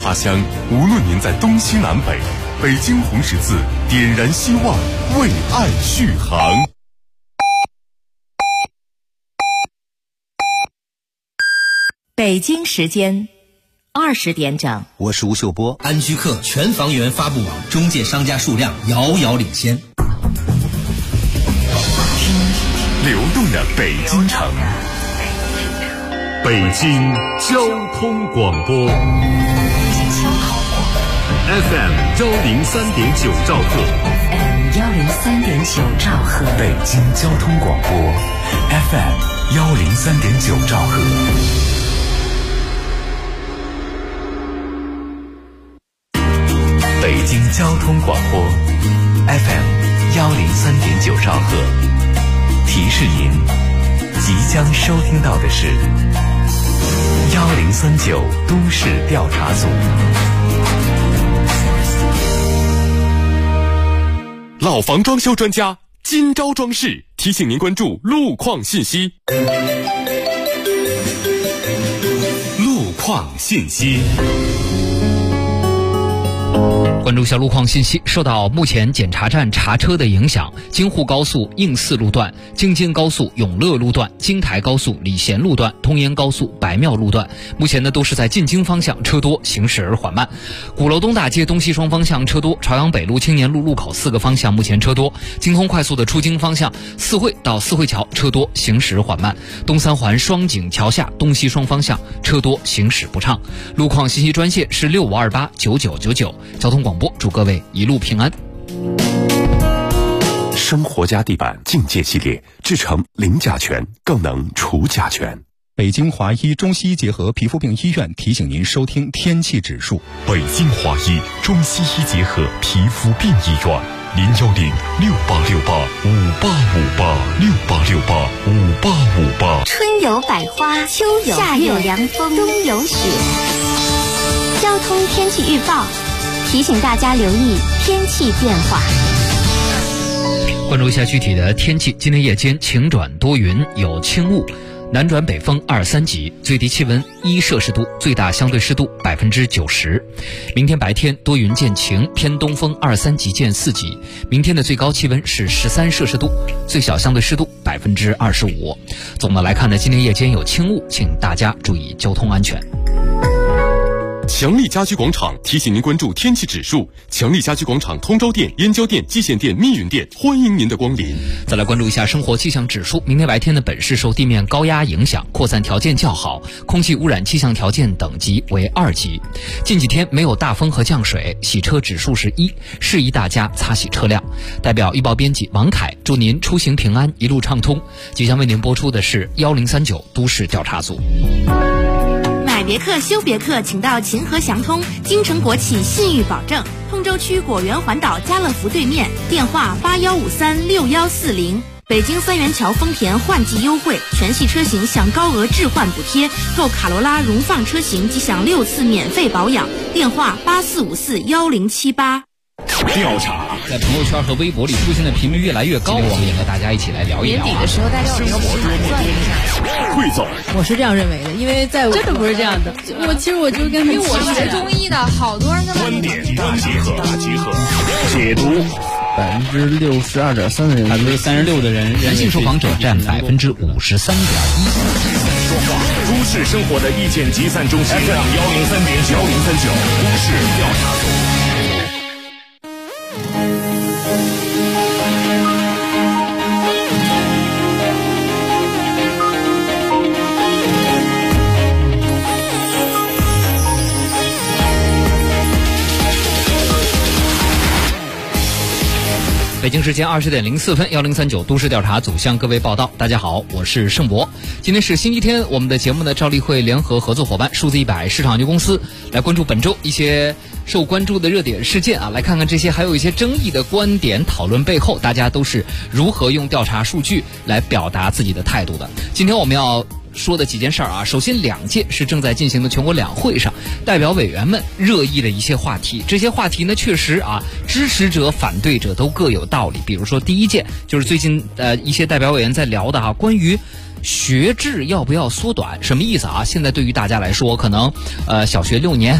他乡，无论您在东西南北，北京红十字点燃希望，为爱续航。 北京时间20点整， 我是吴秀波。 安居客全房源发布网中介商家数量遥遥领先。 流动的北京城，北京交通广播 FM 103.9兆赫， 103.9兆赫， 北京交通广播 FM 103.9兆赫。北京交通广播 FM 103.9兆赫，提示您即将收听到的是1039都市调查组。老房装修专家今朝装饰提醒您关注路况信息。路况信息。 关注一下路况信息。受到目前检查站查车的影响，京沪高速应四路段、京津高速永乐路段、京台高速礼贤路段、通烟高速白庙路段，目前呢都是在进京方向车多，行驶而缓慢。鼓楼东大街东西双方向车多，朝阳北路、青年路路口4个方向目前车多。京通快速的出京方向，四惠到四惠桥车多，行驶缓慢。东三环双井桥下东西双方向车多，行驶不畅。路况信息专线是65289999。交通广播祝各位一路平安。 生活家地板境界系列，制成零甲醛，更能除甲醛。 北京华医中西医结合皮肤病医院提醒您收听天气指数。 北京华医中西医结合皮肤病医院，0106868585858，685858。 春有百花，秋有夏有凉风，冬有雪。交通天气预报提醒大家留意天气变化。 关注一下具体的天气。今天夜间晴转多云，有轻雾，南转北风2、3级，最低气温1摄氏度，最大相对湿度90%。明天白天多云见晴，偏东风2、3级见4级。明天的最高气温是13摄氏度，最小相对湿度25%。总的来看呢，今天夜间有轻雾，请大家注意交通安全。 强力家居广场提醒您关注天气指数。强力家居广场通州店、燕郊店、蓟县店、密云店，欢迎您的光临。 再来关注一下生活气象指数。明天白天的本市受地面高压影响，扩散条件较好，空气污染气象条件等级为2级。近几天没有大风和降水，洗车指数是1，适宜大家擦洗车辆。代表预报编辑王凯，祝您出行平安，一路畅通。即将为您播出的是1039都市调查组。 买别克修别克，请到秦河祥通，京城国企信誉保证。通州区果园环岛家乐福对面，电话81536140。北京三元桥丰田换季优惠，全系车型享高额置换补贴，购卡罗拉荣放车型即享6次免费保养。电话84541078。 调查在朋友圈和微博里出现的频率越来越高，我们也和大家一起来聊一聊。 年底的时候，大家有没有算一下？ 汇总， 我是这样认为的，因为在真的不是这样的。其实我就跟因为我学中医的，好多人跟观点大集合，解读。 62.3%的人 ，36%的人，男性受访者占53.1%。 都市生活的意见集散中心 FM 103.9都市调查组。 北京时间20点04分，1039都市调查组向各位报道。大家好，我是盛博。今天是星期天，我们的节目呢，照例会联合合作伙伴数字100市场有限公司来关注本周一些受关注的热点事件啊，来看看这些还有一些争议的观点讨论背后，大家都是如何用调查数据来表达自己的态度的。今天我们要说的几件事儿啊，首先2件是正在进行的全国两会上代表委员们热议的一些话题，这些话题呢确实啊，支持者反对者都各有道理。比如说第一件就是最近一些代表委员在聊的关于学制要不要缩短，什么意思啊？现在对于大家来说，可能小学6年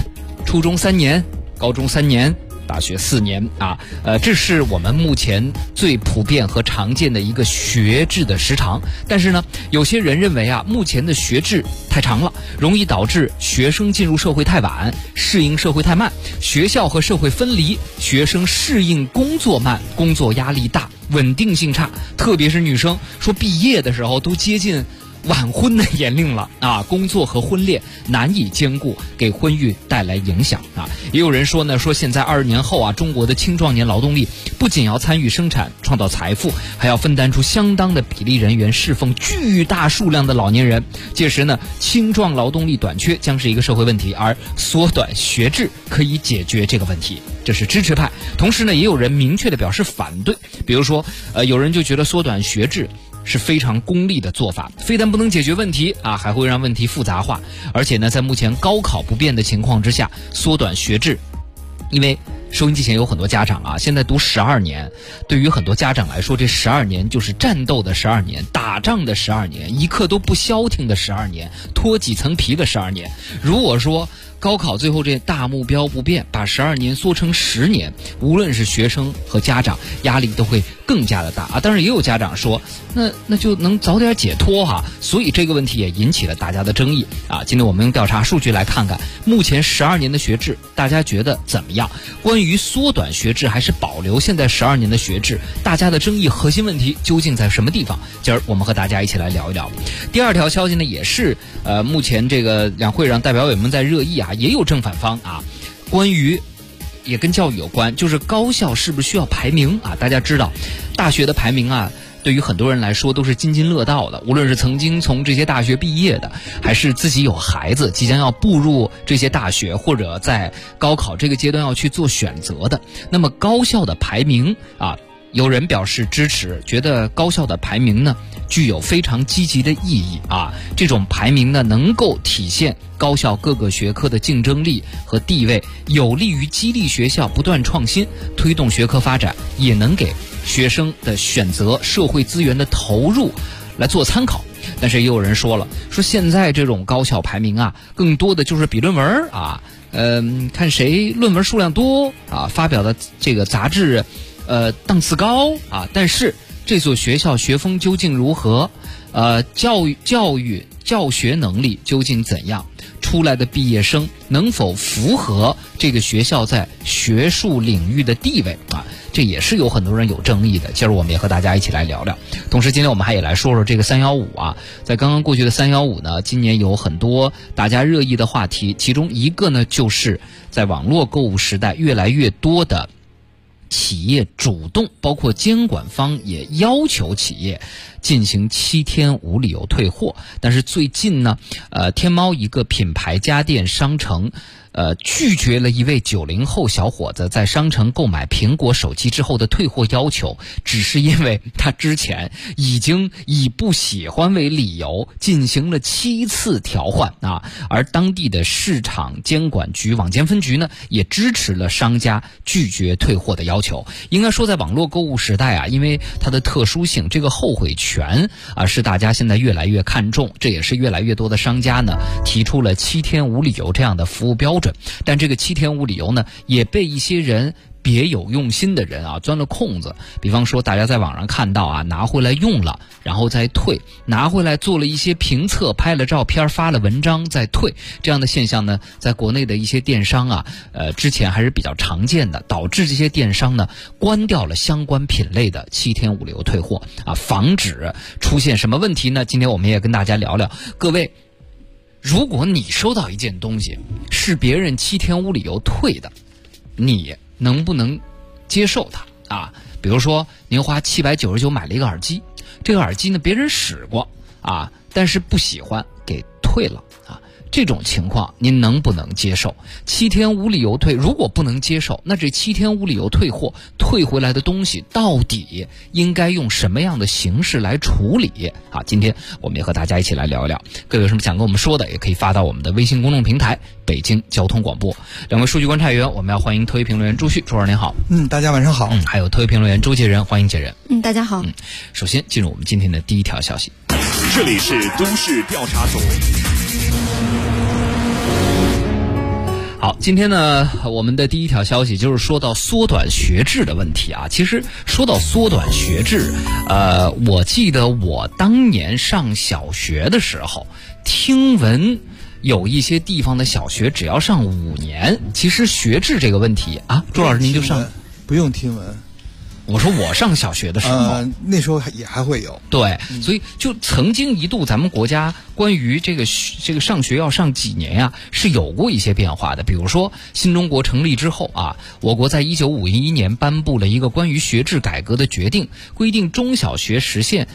初中3年，高中3年，大学4年啊，这是我们目前最普遍和常见的一个学制的时长。但是呢，有些人认为啊，目前的学制太长了，容易导致学生进入社会太晚，适应社会太慢，学校和社会分离，学生适应工作慢，工作压力大，稳定性差，特别是女生说毕业的时候都接近晚婚的年龄了啊，工作和婚恋难以兼顾，给婚育带来影响啊。也有人说呢，说现在20年后啊，中国的青壮年劳动力不仅要参与生产创造财富，还要分担出相当的比例人员侍奉巨大数量的老年人。届时呢，青壮劳动力短缺将是一个社会问题，而缩短学制可以解决这个问题。这是支持派。同时呢，也有人明确的表示反对，比如说有人就觉得缩短学制是非常功利的做法，非但不能解决问题啊，还会让问题复杂化。而且呢，在目前高考不变的情况之下，缩短学制，因为收音机前有很多家长啊，现在读12年，对于很多家长来说，这12年就是战斗的12年，打仗的12年，一刻都不消停的12年，脱几层皮的12年。如果说高考最后这大目标不变，把12年缩成10年，无论是学生和家长压力都会更加的大啊。当然也有家长说，那就能早点解脱哈，所以这个问题也引起了大家的争议啊。今天我们用调查数据来看看目前12年的学制，大家觉得怎么样？关于缩短学制还是保留现在12年的学制，大家的争议核心问题究竟在什么地方？今儿我们和大家一起来聊一聊。第二条消息呢，也是目前这个两会上代表委们在热议啊，也有正反方啊，关于也跟教育有关，就是高校是不是需要排名啊？大家知道，大学的排名啊，对于很多人来说都是津津乐道的，无论是曾经从这些大学毕业的，还是自己有孩子即将要步入这些大学，或者在高考这个阶段要去做选择的。那么高校的排名啊，有人表示支持，觉得高校的排名呢具有非常积极的意义啊。这种排名呢能够体现高校各个学科的竞争力和地位，有利于激励学校不断创新，推动学科发展，也能给学生的选择、社会资源的投入来做参考。但是也有人说了，说现在这种高校排名啊，更多的就是比论文啊，看谁论文数量多啊，发表的这个杂志档次高啊，但是这所学校学风究竟如何？教学能力究竟怎样？出来的毕业生能否符合这个学校在学术领域的地位啊？这也是有很多人有争议的。今儿我们也和大家一起来聊聊。同时，今天我们还也来说说这个315啊，在刚刚过去的315呢，今年有很多大家热议的话题，其中一个呢，就是在网络购物时代，越来越多的企业主动，包括监管方也要求企业进行7天无理由退货。但是最近呢，天猫一个品牌家电商城拒绝了一位90后小伙子在商城购买苹果手机之后的退货要求，只是因为他之前已经以不喜欢为理由进行了7次调换啊。而当地的市场监管局网监分局呢，也支持了商家拒绝退货的要求。应该说，在网络购物时代啊，因为它的特殊性，这个后悔权啊是大家现在越来越看重，这也是越来越多的商家呢提出了7天无理由这样的服务标准。但这个7天无理由呢，也被一些人别有用心的人啊钻了空子。比方说，大家在网上看到啊，拿回来用了然后再退，拿回来做了一些评测，拍了照片发了文章再退，这样的现象呢，在国内的一些电商啊之前还是比较常见的，导致这些电商呢关掉了相关品类的7天无理由退货啊，防止出现什么问题呢？今天我们也跟大家聊聊。各位，如果你收到一件东西是别人7天无理由退的，你能不能接受它啊？比如说您花799买了一个耳机，这个耳机呢别人使过啊，但是不喜欢给退了啊，这种情况您能不能接受？7天无理由退，如果不能接受，那这7天无理由退货，退回来的东西到底应该用什么样的形式来处理啊？今天我们也和大家一起来聊一聊。各位有什么想跟我们说的，也可以发到我们的微信公众平台北京交通广播。两位数据观察员，我们要欢迎特约评论员朱旭，朱老师您好。 大家晚上好。 还有特约评论员周杰仁，欢迎杰仁。 大家好。 首先进入我们今天的第一条消息。 这里是都市调查组。 好，今天呢，我们的第一条消息就是说到缩短学制的问题啊。其实说到缩短学制，我记得我当年上小学的时候，听闻有一些地方的小学只要上5年。其实学制这个问题啊，朱老师您就上， 不用听闻。 我说我上小学的时候， 那时候也还会有。 对，所以就曾经一度咱们国家关于这个上学要上几年呀，是有过一些变化的。比如说新中国成立之后啊，我国在1951年颁布了一个关于学制改革的决定，规定中小学实现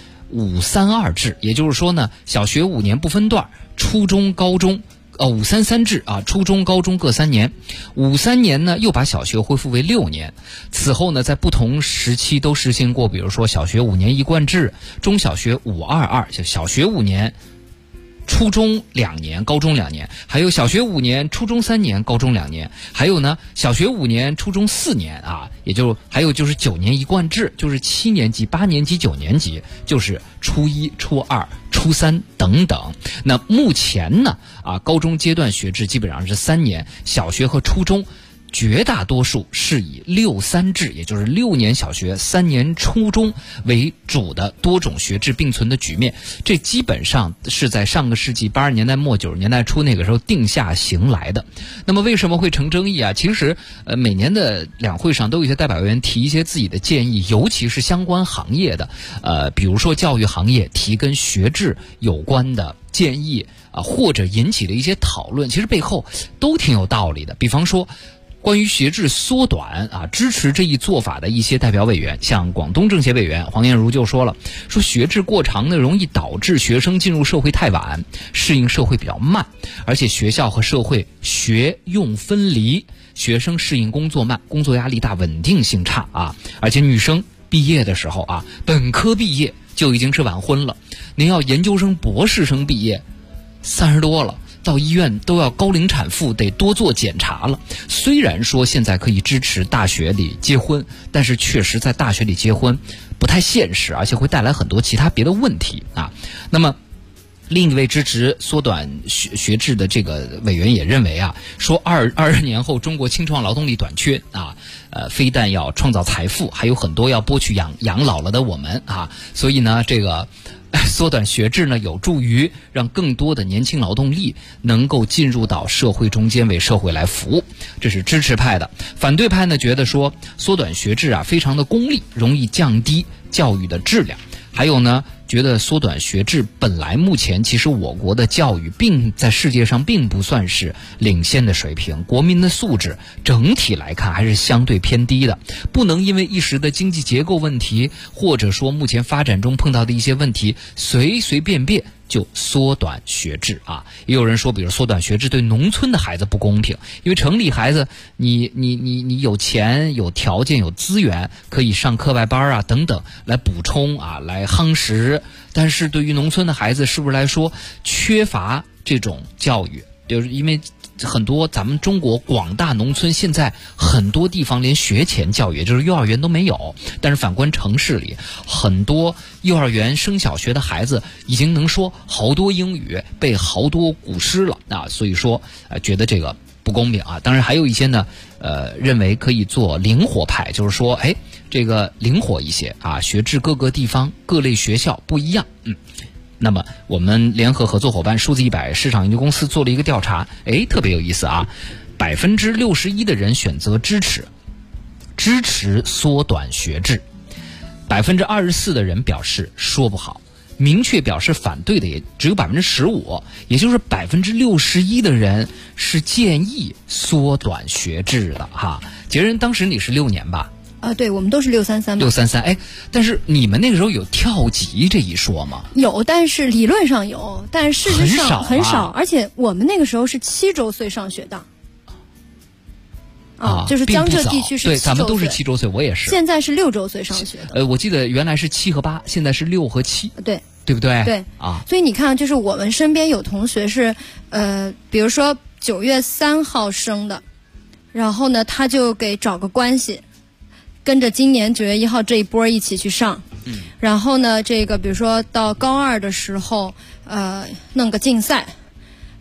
532制，也就是说呢，小学5年不分段，初中高中533制啊，初中高中各3年，53年呢又把小学恢复为6年。此后呢，在不同时期都实行过，比如说小学5年一贯制，中小学522，小学5年，初中2年，高中2年，还有小学5年，初中3年，高中2年，还有呢小学5年，初中4年啊，也就还有就是9年一贯制，就是7年级、8年级、9年级，就是初1、初2、初3等等。那目前呢高中阶段学制基本上是3年，小学和初中绝大多数是以6-3制，也就是6年小学3年初中为主的多种学制并存的局面。这基本上是在上个世纪80年代末90年代初那个时候定下行来的。那么为什么会成争议啊？其实每年的两会上都有一些代表委员提一些自己的建议，尤其是相关行业的比如说教育行业提跟学制有关的建议或者引起的一些讨论，其实背后都挺有道理的。比方说关于学制缩短支持这一做法的一些代表委员，像广东政协委员黄燕如就说了，说学制过长呢，容易导致学生进入社会太晚，适应社会比较慢，而且学校和社会学用分离，学生适应工作慢，工作压力大，稳定性差而且女生毕业的时候本科毕业就已经是晚婚了，您要研究生、博士生毕业30多了，到医院都要高龄产妇，得多做检查了。虽然说现在可以支持大学里结婚，但是确实在大学里结婚不太现实，而且会带来很多其他别的问题那么另一位支持缩短学制的这个委员也认为说20年后中国青创劳动力短缺非但要创造财富，还有很多要剥去养老了的我们所以呢这个缩短学制呢，有助于让更多的年轻劳动力能够进入到社会中间，为社会来服务。这是支持派的。反对派呢觉得说缩短学制非常的功利，容易降低教育的质量。还有呢，觉得缩短学制本来目前其实我国的教育在世界上并不算是领先的水平，国民的素质整体来看还是相对偏低的，不能因为一时的经济结构问题，或者说目前发展中碰到的一些问题，随随便便就缩短学制也有人说，比如缩短学制对农村的孩子不公平，因为城里孩子你有钱有条件有资源，可以上课外班等等来补充来夯实，但是对于农村的孩子是不是来说缺乏这种教育，就是因为很多咱们中国广大农村现在很多地方连学前教育，也就是幼儿园都没有，但是反观城市里很多幼儿园升小学的孩子已经能说好多英语，背好多古诗了所以说觉得这个不公平当然还有一些呢认为可以做灵活派，就是说这个灵活一些学制各个地方各类学校不一样那么我们联合合作伙伴数字100市场研究公司做了一个调查特别有意思61%的人选择支持缩短学制，24%的人表示说不好，明确表示反对的也只有15%，也就是61%的人是建议缩短学制的杰人，当时你是6年吧？ 对，我们都是633嘛。 633，但是你们那个时候有跳级这一说吗？ 有，但是理论上有，但事实上很少，而且我们那个时候是7周岁上学的。就是江浙地区是7周岁， 对，咱们都是7周岁，我也是。 现在是6周岁上学的。 我记得原来是7和8，现在是6和7。对不对？ 对所以你看，就是我们身边有同学是比如说9月3号生的，然后呢他就给找个关系，跟着今年9月1号这一波一起去上，然后呢这个比如说到高2的时候弄个竞赛，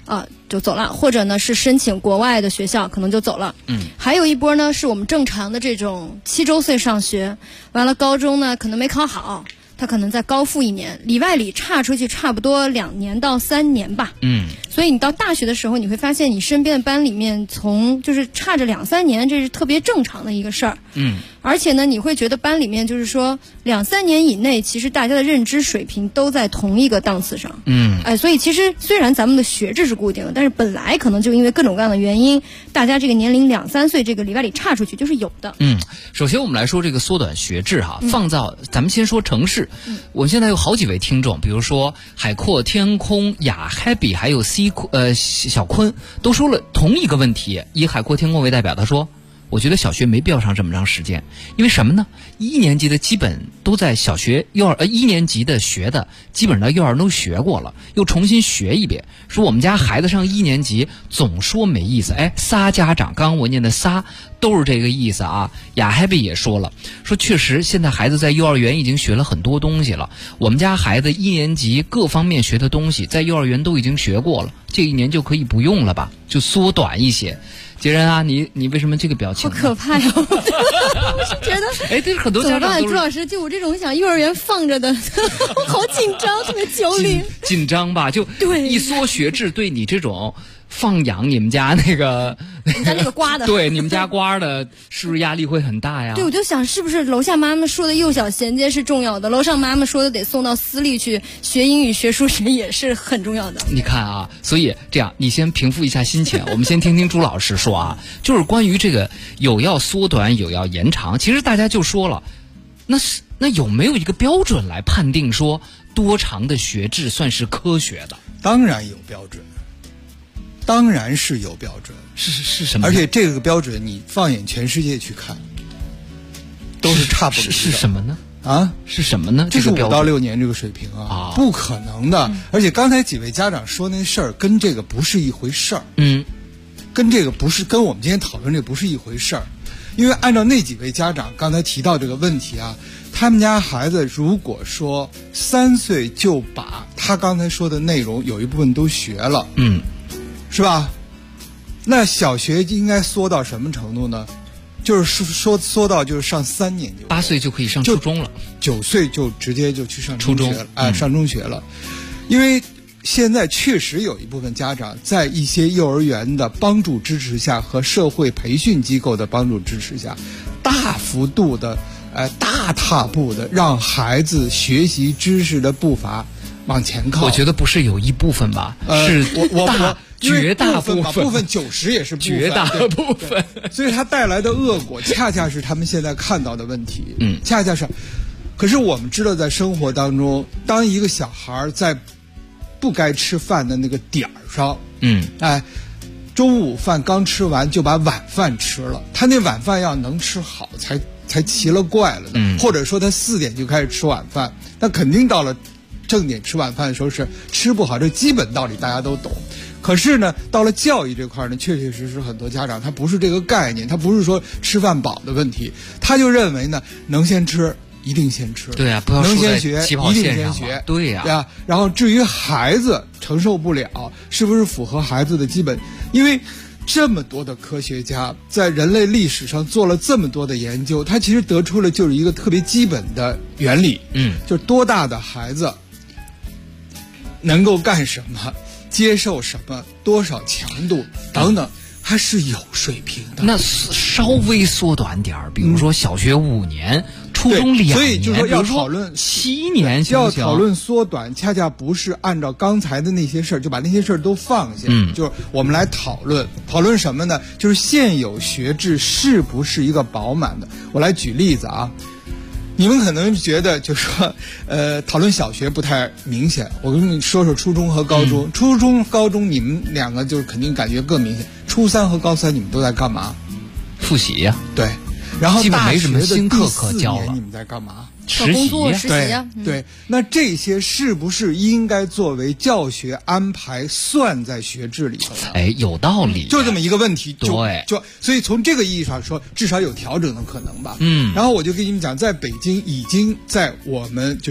就走了，或者呢是申请国外的学校，可能就走了。还有一波呢是我们正常的这种7周岁上学，完了高中呢可能没考好，他可能再高复1年，里外里差出去差不多2年到3年吧。所以你到大学的时候，你会发现你身边的班里面就是差着2-3年，这是特别正常的一个事儿。而且呢，你会觉得班里面就是说2-3年以内，其实大家的认知水平都在同一个档次上。所以其实虽然咱们的学制是固定的，但是本来可能就因为各种各样的原因，大家这个年龄2-3岁这个里外里差出去就是有的。 首先我们来说这个缩短学制哈，放到咱们先说城市。我们现在有好几位听众，比如说海阔天空、雅 Happy 还有小坤都说了同一个问题，以海阔天空为代表，他说我觉得小学没必要上这么长时间，因为什么呢？1年级的基本都在小学1年级的学的基本上到幼儿园都学过了，又重新学一遍。说我们家孩子上1年级总说没意思，仨家长刚刚我念的仨都是这个意思啊。雅 Happy 也说了，说确实现在孩子在幼儿园已经学了很多东西了，我们家孩子1年级各方面学的东西在幼儿园都已经学过了，这1年就可以不用了吧，就缩短一些。杰人啊，你为什么这个表情？ 好可怕呀！我是觉得， 对很多家长都是。 朱老师，就我这种想幼儿园放着的，我好紧张，特别焦虑。 紧张吧？就对一缩学制，对你这种放养你们家那个瓜的， 对你们家瓜的，是不是压力会很大呀？ 对，我就想是不是楼下妈妈说的幼小衔接是重要的，楼上妈妈说的得送到私立去学英语学数学也是很重要的。 你看啊，所以这样你先平复一下心情，我们先听听朱老师说啊，就是关于这个有要缩短有要延长，其实大家就说了，那有没有一个标准来判定说多长的学制算是科学的？ 当然有标准，当然是有标准， 是什么？ 而且这个标准你放眼全世界去看，都是差不多的。 是什么呢？是什么呢？ 就是5到6年这个水平啊，不可能的。而且刚才几位家长说那事儿跟这个不是一回事儿，跟这个不是跟我们今天讨论这不是一回事儿。因为按照那几位家长刚才提到这个问题啊，他们家孩子如果说3岁就把他刚才说的内容有一部分都学了，是吧？那小学应该缩到什么程度呢？就是说缩到就是上3年级 ，8岁就可以上初中了 ，9岁就直接就去上中学了，上中学了。因为现在确实有一部分家长在一些幼儿园的帮助支持下和社会培训机构的帮助支持下，大幅度的大踏步的让孩子学习知识的步伐往前靠。 我觉得不是有一部分吧，是绝大部分 90%也是部分， 绝大部分。 所以它带来的恶果恰恰是他们现在看到的问题，恰恰是。可是我们知道，在生活当中，当一个小孩在不该吃饭的那个点儿上，中午饭刚吃完就把晚饭吃了，他那晚饭要能吃好才奇了怪了呢。或者说他4点就开始吃晚饭，那肯定到了正点吃晚饭的时候是吃不好，这基本道理大家都懂。可是呢，到了教育这块呢，确确实实很多家长他不是这个概念，他不是说吃饭饱的问题，他就认为呢能先吃一定先吃， 对啊，不要能先学起跑一定线上先学， 对呀， 对啊。然后至于孩子承受不了，是不是符合孩子的基本？因为这么多的科学家在人类历史上做了这么多的研究，他其实得出了就是一个特别基本的原理，就是多大的孩子能够干什么，接受什么，多少强度等等。它是有水平的， 那稍微缩短点儿，比如说小学5年，初中2年， 所以就说要讨论 7年， 要讨论缩短，恰恰不是按照刚才的那些事儿就把那些事儿都放下，就是我们来讨论什么呢？就是现有学制是不是一个饱满的？我来举例子啊。你们可能觉得就是说，讨论小学不太明显。我跟你说说初中和高中。初中、高中你们2个就肯定感觉更明显。初3和高3你们都在干嘛？ 复习呀。 对，然后基本没什么新课可教了。 你们在干嘛？ 实习呀。 对，那这些是不是应该作为教学安排算在学制里头呢？ 有道理， 就这么一个问题。 对， 所以从这个意义上说，至少有调整的可能吧。然后我就跟你们讲，在北京已经在我们就是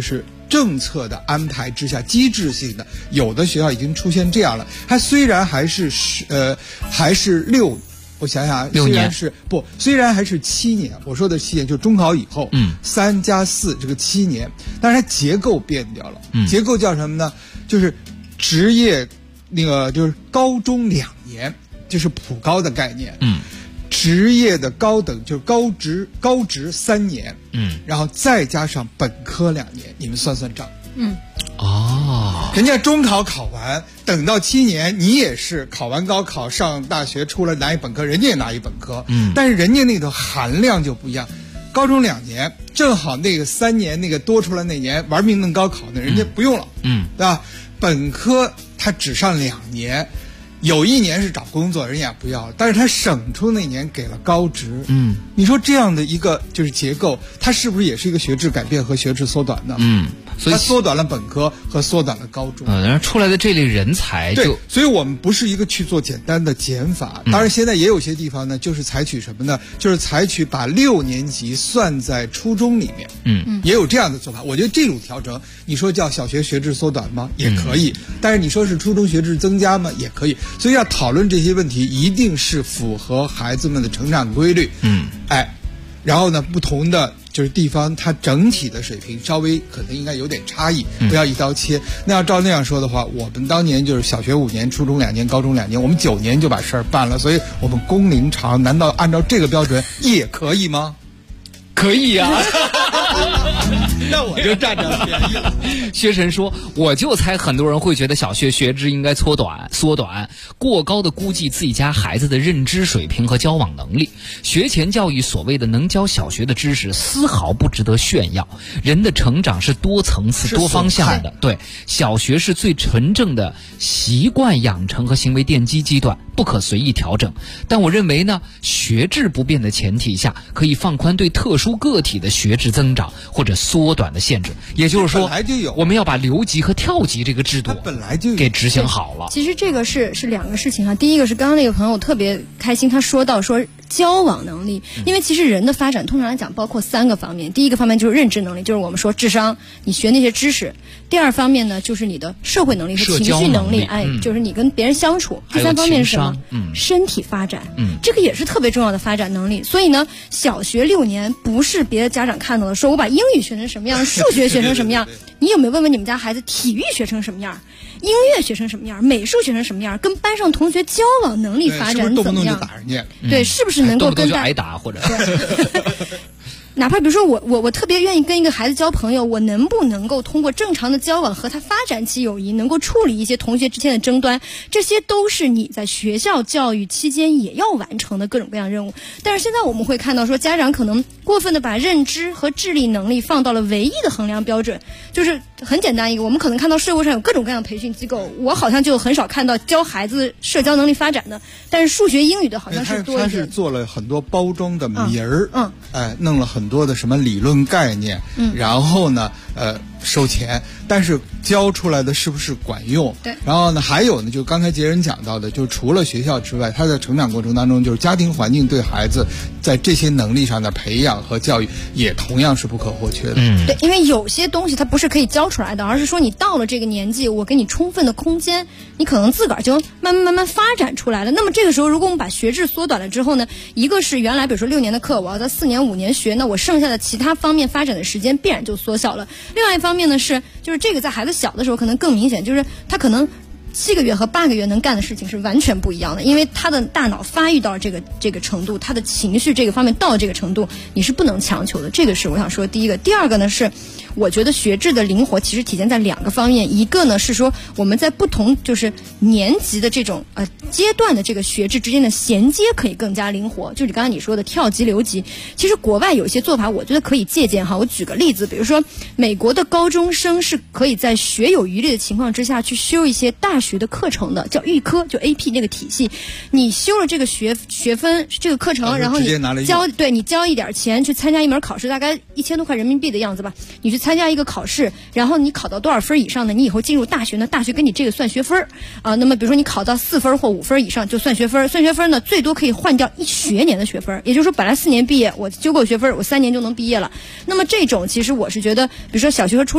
政策的安排之下，机制性的，有的学校已经出现这样了。它虽然还是6，我想想 ，6年虽然还是7年，我说的7年就是中考以后，3+4这个7年，但是它结构变掉了。结构叫什么呢？就是职业就是高中2年，就是普高的概念。职业的高等就是高职3年，然后再加上本科2年，你们算算账。人家中考考完，等到7年，你也是考完高考上大学出来拿一本科，人家也拿一本科，但是人家那个含量就不一样。高中2年，正好那个3年那个多出来那年玩命弄高考的，人家不用了，对吧？本科他只上2年。有1年是找工作，人家也不要了，但是他省出那年给了高职。你说这样的一个就是结构，它是不是也是一个学制改变和学制缩短呢？所以它缩短了本科和缩短了高中。 然后出来的这类人才就对，所以我们不是一个去做简单的减法。当然，现在也有些地方呢，就是采取什么呢？就是采取把6年级算在初中里面。也有这样的做法。我觉得这种调整，你说叫小学学制缩短吗？也可以。但是你说是初中学制增加吗？也可以。所以要讨论这些问题，一定是符合孩子们的成长规律。然后呢，不同的就是地方，它整体的水平稍微可能应该有点差异，不要一刀切。那要照那样说的话，我们当年就是小学5年，初中2年，高中2年，我们9年就把事儿办了。所以我们工龄长，难道按照这个标准也可以吗？ 可以呀。 那我就占着便宜了。 薛晨说，我就猜很多人会觉得小学学制应该缩短，过高的估计自己家孩子的认知水平和交往能力。学前教育所谓的能教小学的知识，丝毫不值得炫耀。人的成长是多层次、多方向的。对，小学是最纯正的习惯养成和行为奠基阶段，不可随意调整。但我认为呢，学制不变的前提下，可以放宽对特殊个体的学制增长或者缩短的限制。也就是说，我们要把留级和跳级这个制度本来就给执行好了。 其实这个是2个事情啊。第一个是刚刚那个朋友特别开心，他说到说交往能力，因为其实人的发展通常来讲包括3个方面。第一个方面就是认知能力，就是我们说智商，你学那些知识。第2方面呢，就是你的社会能力和情绪能力，就是你跟别人相处。第3方面是什么？身体发展，这个也是特别重要的发展能力。所以呢，小学6年不是别的家长看到的，说我把英语学成什么样，数学学成什么样。你有没有问问你们家孩子体育学成什么样，音乐学成什么样，美术学成什么样，跟班上同学交往能力发展怎么样？ 是不是动不动就打人家？ 对，是不是能够跟动不动就挨打或者？ 哪怕比如说我特别愿意跟一个孩子交朋友，我能不能够通过正常的交往和他发展起友谊，能够处理一些同学之间的争端，这些都是你在学校教育期间也要完成的各种各样任务。但是现在我们会看到说，家长可能过分的把认知和智力能力放到了唯一的衡量标准。就是很简单一个，我们可能看到社会上有各种各样的培训机构，我好像就很少看到教孩子社交能力发展的，但是数学英语的好像是多一点。 他是做了很多包装的名儿，弄了很多的什么理论概念，然后呢收钱，但是教出来的是不是管用？ 对。 然后呢，还有呢，就刚才杰人讲到的，就除了学校之外，他在成长过程当中，就是家庭环境对孩子在这些能力上的培养和教育，也同样是不可或缺的。 对，因为有些东西它不是可以教出来的，而是说你到了这个年纪，我给你充分的空间，你可能自个儿就慢慢发展出来了。那么这个时候，如果我们把学制缩短了之后呢，一个是原来比如说6年的课，我要在4年5年学，那我剩下的其他方面发展的时间必然就缩小了。另外一方面呢就是这个在孩子小的时候可能更明显，就是他可能7个月和8个月能干的事情是完全不一样的，因为他的大脑发育到这个程度，他的情绪这个方面到这个程度，你是不能强求的。这个是我想说第一个。第二个呢是，我觉得学制的灵活其实体现在2个方面，一个呢是说我们在不同就是年级的这种阶段的这个学制之间的衔接可以更加灵活，就是刚才你说的跳级留级。其实国外有些做法我觉得可以借鉴哈。我举个例子，比如说美国的高中生是可以在学有余力的情况之下去修一些大学的课程的，叫预科，就 AP 那个体系。你修了这个学分这个课程，然后你交一点钱去参加一门考试，大概1000多块人民币的样子吧，你去参加一个考试，然后你考到多少分以上呢，你以后进入大学呢，大学给你这个算学分那么比如说你考到4分或5分以上就算学分，算学分呢最多可以换掉1学年的学分，也就是说本来4年毕业，我修够学分我3年就能毕业了。那么这种其实我是觉得，比如说小学和初中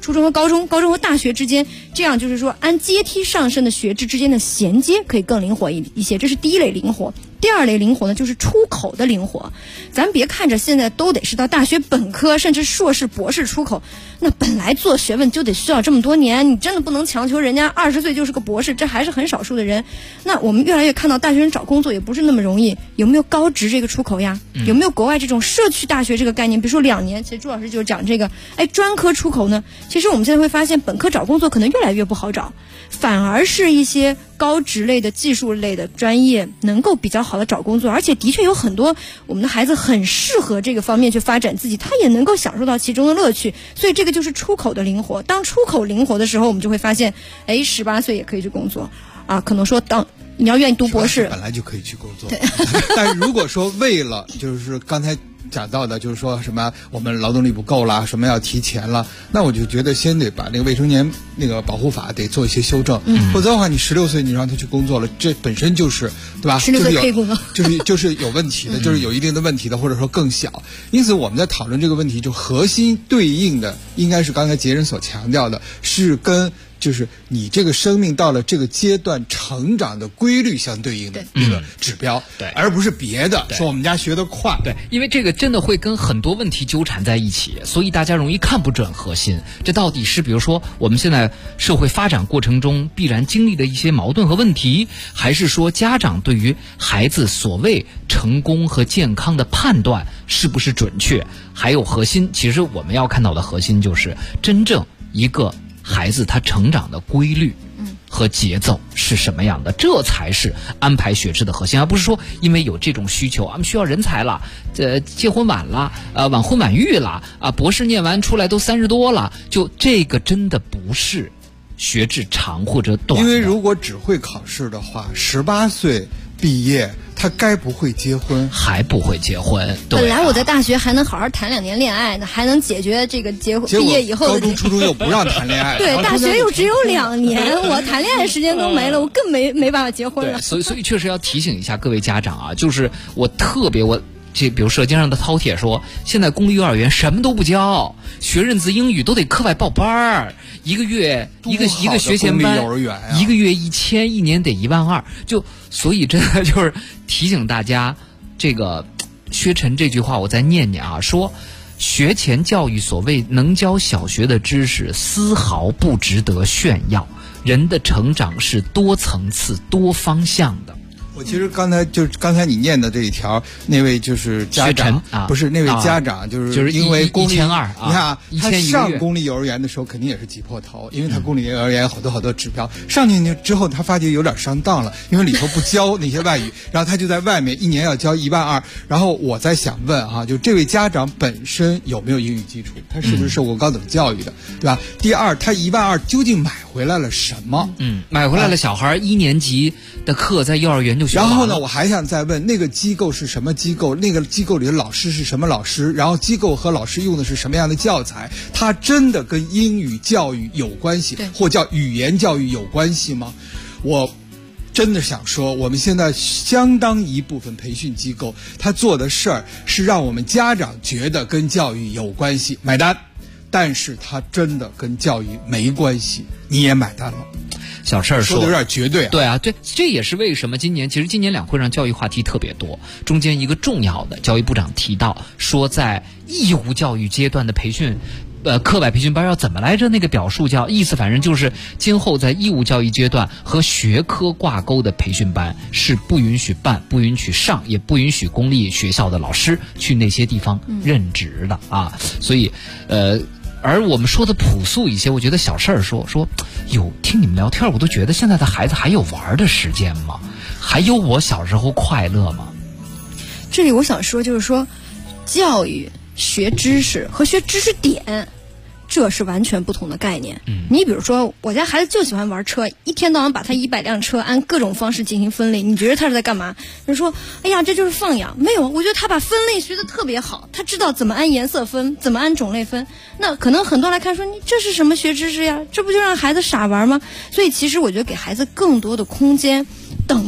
初中和高中，高中和大学之间，这样就是说按阶梯上升的学制之间的衔接可以更灵活一些，这是第一类灵活。第二类灵活呢，就是出口的灵活。咱别看着现在都得是到大学本科甚至硕士博士出口，那本来做学问就得需要这么多年，你真的不能强求人家20岁就是个博士，这还是很少数的人。那我们越来越看到大学生找工作也不是那么容易，有没有高职这个出口呀？有没有国外这种社区大学这个概念？比如说2年，其实朱老师就是讲这个，专科出口呢，其实我们现在会发现本科找工作可能越来越不好找，反而是一些高职类的技术类的专业能够比较好的找工作，而且的确有很多我们的孩子很适合这个方面去发展自己，他也能够享受到其中的乐趣，所以这个就是出口的灵活。当出口灵活的时候，我们就会发现18岁也可以去工作啊，可能说你要愿意读博士本来就可以去工作，但是如果说为了就是刚才讲到的，就是说什么我们劳动力不够啦，什么要提前了，那我就觉得先得把那个未成年那个保护法得做一些修正，否则的话，你16岁你让他去工作了，这本身就是对吧？16岁可以工作，就是有问题的，就是有一定的问题的，或者说更小。因此我们在讨论这个问题，就核心对应的应该是刚才杰人所强调的，是跟就是你这个生命到了这个阶段成长的规律相对应的那个指标， 对， 而不是别的。说我们家学得快， 对，因为这个真的会跟很多问题纠缠在一起，所以大家容易看不准核心。这到底是比如说我们现在社会发展过程中必然经历的一些矛盾和问题，还是说家长对于孩子所谓成功和健康的判断是不是准确？还有核心，其实我们要看到的核心就是真正一个孩子他成长的规律和节奏是什么样的，这才是安排学制的核心，而不是说因为有这种需求，我们需要人才了，结婚晚了，晚婚晚育了，博士念完出来都30多了，就这个真的不是学制长或者短。 因为如果只会考试的话，18岁毕业，他该不会结婚？ 还不会结婚。对本来我在大学还能好好谈2年恋爱呢，还能解决这个毕业以后的。 高中、初中又不让谈恋爱。 对，大学又只有2年，我谈恋爱的时间都没了，我更没办法结婚了。 对，所以确实要提醒一下各位家长啊，就是比如舌尖上的饕餮说，现在公立幼儿园什么都不教，学认字英语都得课外报班儿，一个月一个学前班，一个月1000，一年得12000，所以真的就是提醒大家，这个薛晨这句话我再念念啊，说学前教育所谓能教小学的知识丝毫不值得炫耀，人的成长是多层次多方向的。 我其实刚才你念的这一条，那位就是家长不是那位家长，就是因为公立 1200， 你看他上公立幼儿园的时候肯定也是挤破头，因为他公立幼儿园有好多指标，上进去之后他发觉有点上当了，因为里头不教那些外语，然后他就在外面1年要交12000，然后我在想问哈，就这位家长本身有没有英语基础，他是不是受过高等教育的，对吧？第二，他12000究竟买回来了什么？ 买回来了小孩1年级的课在幼儿园就学完了。 然后呢，我还想再问，那个机构是什么机构？那个机构里的老师是什么老师？然后机构和老师用的是什么样的教材？它真的跟英语教育有关系，或叫语言教育有关系吗？我真的想说，我们现在相当一部分培训机构，他做的事儿是让我们家长觉得跟教育有关系，买单，但是他真的跟教育没关系，你也买单了。 小事儿说的有点绝对啊。 对啊，这也是为什么今年两会上教育话题特别多。中间一个重要的，教育部长提到说，在义务教育阶段的培训，课外培训班要怎么来着？那个表述意思反正就是今后在义务教育阶段和学科挂钩的培训班是不允许办、不允许上，也不允许公立学校的老师去那些地方任职的啊。所以而我们说的朴素一些，我觉得小事儿说听你们聊天，我都觉得现在的孩子还有玩的时间吗？还有我小时候快乐吗？ 这里我想说，就是说，教育、学知识和学知识点，这是完全不同的概念。你比如说，我家孩子就喜欢玩车，一天到晚把他100辆车按各种方式进行分类，你觉得他是在干嘛？就说，哎呀，这就是放养。没有，我觉得他把分类学得特别好，他知道怎么按颜色分，怎么按种类分。那可能很多人来看说，你这是什么学知识呀？这不就让孩子傻玩吗？所以其实我觉得给孩子更多的空间，等一等，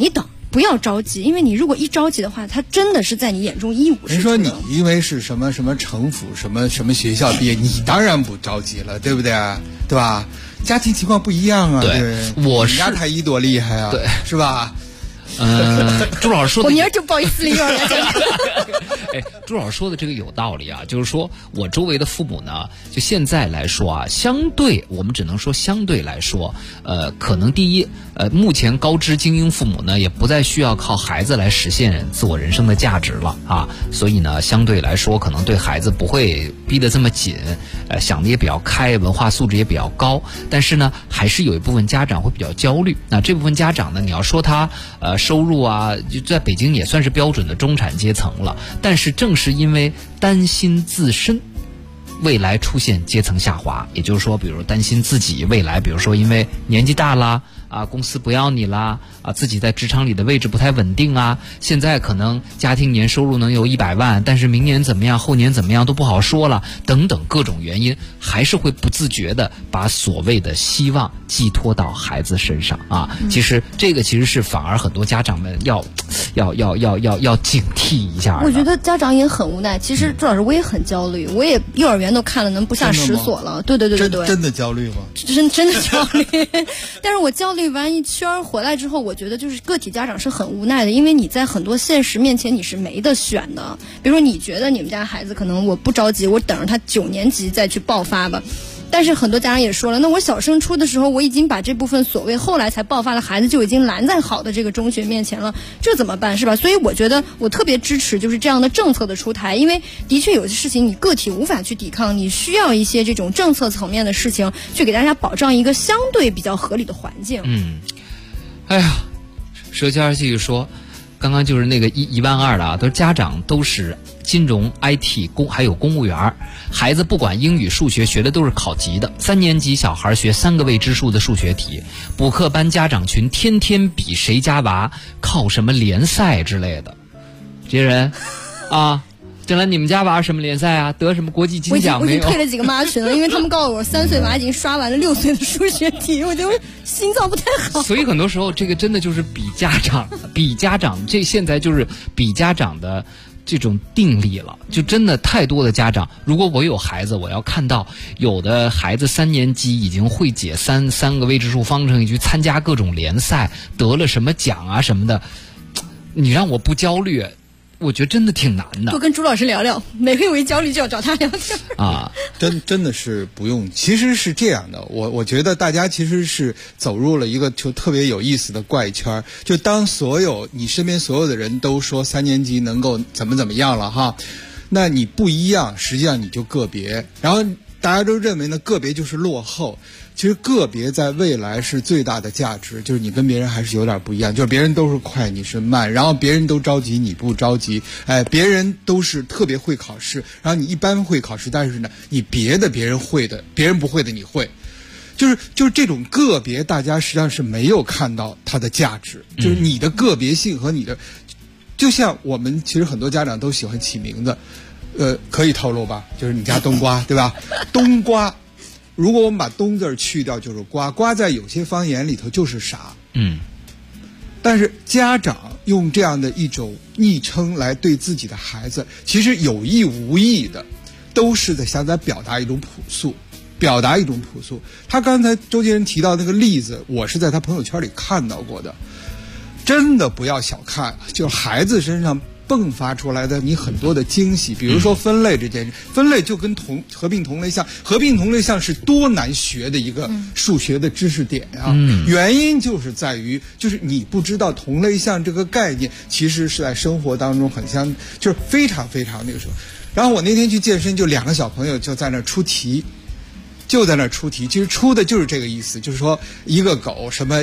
不要着急，因为你如果一着急的话，他真的是在你眼中一无是处。 人说你因为是什么城府什么学校毕业，你当然不着急了，对不对啊？对吧？家庭情况不一样啊。 对，我是你家太医多厉害啊，对，是吧？ 朱老师说的， 我明儿就报一私立幼儿园。 哎，朱老师说的这个有道理啊，就是说我周围的父母呢，就现在来说啊，我们只能说相对来说，可能第一，目前高知精英父母呢，也不再需要靠孩子来实现自我人生的价值了啊，所以呢，相对来说，可能对孩子不会逼得这么紧，想的也比较开，文化素质也比较高，但是呢，还是有一部分家长会比较焦虑。那这部分家长呢，你要说他收入啊，就在北京也算是标准的中产阶层了，但是正是因为担心自身未来出现阶层下滑，也就是说，比如担心自己未来，比如说因为年纪大啦啊，公司不要你啦啊，自己在职场里的位置不太稳定啊，现在可能家庭年收入能有100万，但是明年怎么样，后年怎么样都不好说了，等等各种原因，还是会不自觉的把所谓的希望寄托到孩子身上啊。其实这个其实是反而很多家长们要警惕一下。 我觉得家长也很无奈。其实朱老师，我也很焦虑，我也幼儿园都看了能不下10所了。对， 真的焦虑吗？ 真的焦虑。但是我焦虑完一圈回来之后，我觉得就是个体家长是很无奈的，因为你在很多现实面前你是没得选的。比如说你觉得你们家孩子可能我不着急，我等着他9年级再去爆发吧。但是很多家长也说了，那我小升初的时候，我已经把这部分所谓后来才爆发的孩子就已经拦在好的这个中学面前了，这怎么办，是吧？所以我觉得我特别支持就是这样的政策的出台，因为的确有些事情你个体无法去抵抗，你需要一些这种政策层面的事情去给大家保障一个相对比较合理的环境。 哎呀，佘佳儿继续说，刚刚就是那个1万2的啊，都是家长都是金融、IT、还有公务员，孩子不管英语、数学学的都是考级的。3年级小孩学3个未知数的数学题，补课班家长群天天比谁家娃靠什么联赛之类的。这些人啊，将来你们家娃什么联赛啊？得什么国际金奖没有？ 我已经退了几个妈群了，因为他们告诉我3岁娃已经刷完了6岁的数学题，我就心脏不太好。 所以很多时候这个真的就是比家长，这现在就是比家长的这种定力了，就真的太多的家长，如果我有孩子，我要看到有的孩子3年级已经会解三个未知数方程，去参加各种联赛，得了什么奖啊什么的，你让我不焦虑，我觉得真的挺难的。 多跟朱老师聊聊，每回有一焦虑就要找他聊天啊。真的是不用，其实是这样的，我觉得大家其实是走入了一个就特别有意思的怪圈，就当你身边所有的人都说3年级能够怎么样了哈，那你不一样，实际上你就个别，然后大家都认为呢个别就是落后。其实个别在未来是最大的价值，就是你跟别人还是有点不一样，就是别人都是快你是慢，然后别人都着急你不着急，别人都是特别会考试，然后你一般会考试，但是呢你别人会的别人不会的你会，就是这种个别大家实际上是没有看到它的价值，就是你的个别性和你的，就像我们其实很多家长都喜欢起名字，可以透露吧，就是你家冬瓜对吧？冬瓜如果我们把冬字去掉就是瓜，瓜在有些方言里头就是傻。但是家长用这样的一种昵称来对自己的孩子，其实有意无意的都是想在表达一种朴素。他刚才周杰伦提到那个例子，我是在他朋友圈里看到过的，真的不要小看，就是孩子身上迸发出来的你很多的惊喜，比如说分类这件事，分类就跟合并同类项，合并同类项是多难学的一个数学的知识点啊！原因就是在于，就是你不知道同类项这个概念，其实是在生活当中就是非常非常那个什么。然后我那天去健身，就2个小朋友就在那出题。其实出的就是这个意思，就是说一个狗什么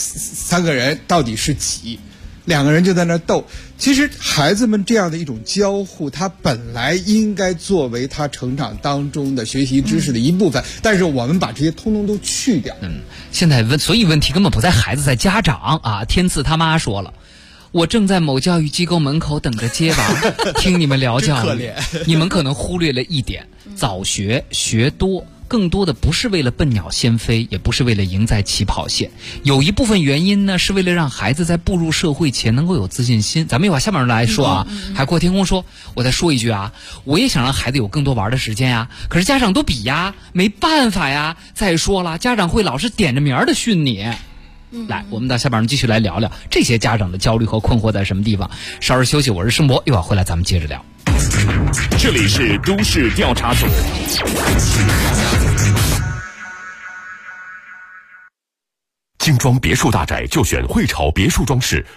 3个人到底是几，2个人就在那斗。其实孩子们这样的一种交互，他本来应该作为他成长当中的学习知识的一部分，但是我们把这些通通都去掉。 现在所以问题根本不在孩子，在家长啊。天赐他妈说了，我正在某教育机构门口等着接娃，听你们聊教育，你们可能忽略了一点，早学学多更多的不是为了笨鸟先飞，也不是为了赢在起跑线，有一部分原因呢是为了让孩子在步入社会前能够有自信心。咱们又把下面来说啊，海阔天空说，我再说一句啊，我也想让孩子有更多玩的时间呀，可是家长都比呀，没办法呀。再说了，家长会老是点着名儿的训你。来，我们到下边继续来聊聊这些家长的焦虑和困惑在什么地方。稍事休息，我是盛博，一会儿回来咱们接着聊。 这里是都市调查组。精装别墅大宅就选汇潮别墅装饰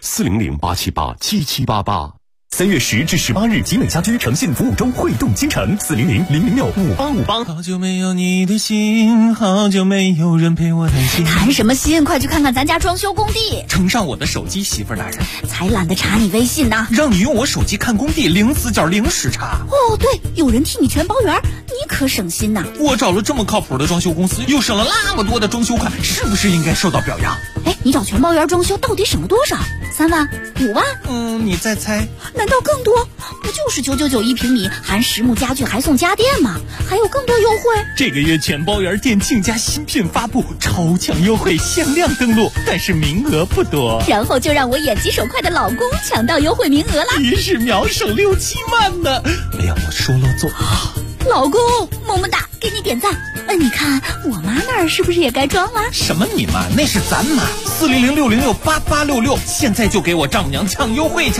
，400-878-7788。3月10至18日，集美家居诚信服务中，汇动京城，400-006-5858。 好久没有你的心，好久没有人陪我谈心。 谈什么心？快去看看咱家装修工地。 呈上我的手机，媳妇儿大人。 才懒得查你微信呢。 让你用我手机看工地，零死角零时差。 哦，对，有人替你全包圆，你可省心呐。 我找了这么靠谱的装修公司，又省了那么多的装修款，是不是应该受到表扬？ 哎，你找全包圆装修到底省了多少？3万、5万？ 你再猜。 难道更多？不就是999一平米，含实木家具还送家电吗？还有更多优惠。 这个月全包圆店庆家新品发布，超强优惠，限量登录，但是名额不多。 然后就让我眼疾手快的老公抢到优惠名额了， 于是秒省6、7万呢。没有我说了做。 老公，么么哒，给你点赞。你看我妈那儿是不是也该装了？ 什么你妈？那是咱妈。400-606-8866，现在就给我丈母娘抢优惠去。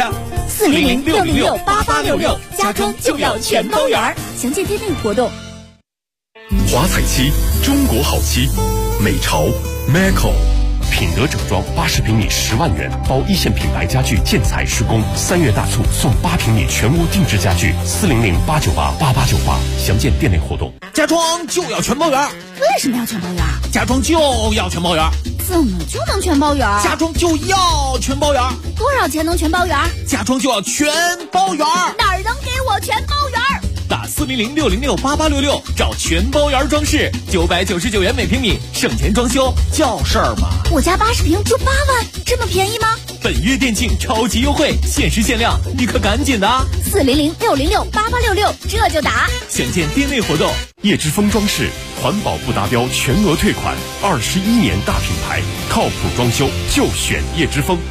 400-606-8866，家装就要全包圆。详见店内活动。 华彩漆，中国好漆，美潮 Maco。品德整装80平米10万元，包一线品牌家具建材施工，3月大促送8平米全屋定制家具，400-898-8898，详见店内活动。 家装就要全包圆。 为什么要全包圆？ 家装就要全包圆。 怎么就能全包圆？ 家装就要全包圆。 多少钱能全包圆？ 家装就要全包圆。 哪儿能给我全包圆？ 打400-606-8866，找全包圆装饰，999元每平米，省钱装修叫事儿吗？ 我家80平就8万，这么便宜吗？ 本月店庆超级优惠，限时限量，你可赶紧的 ！400-606-8866，这就打。 详见店内活动。 叶之峰装饰，环保不达标全额退款，21年大品牌，靠谱装修就选叶之峰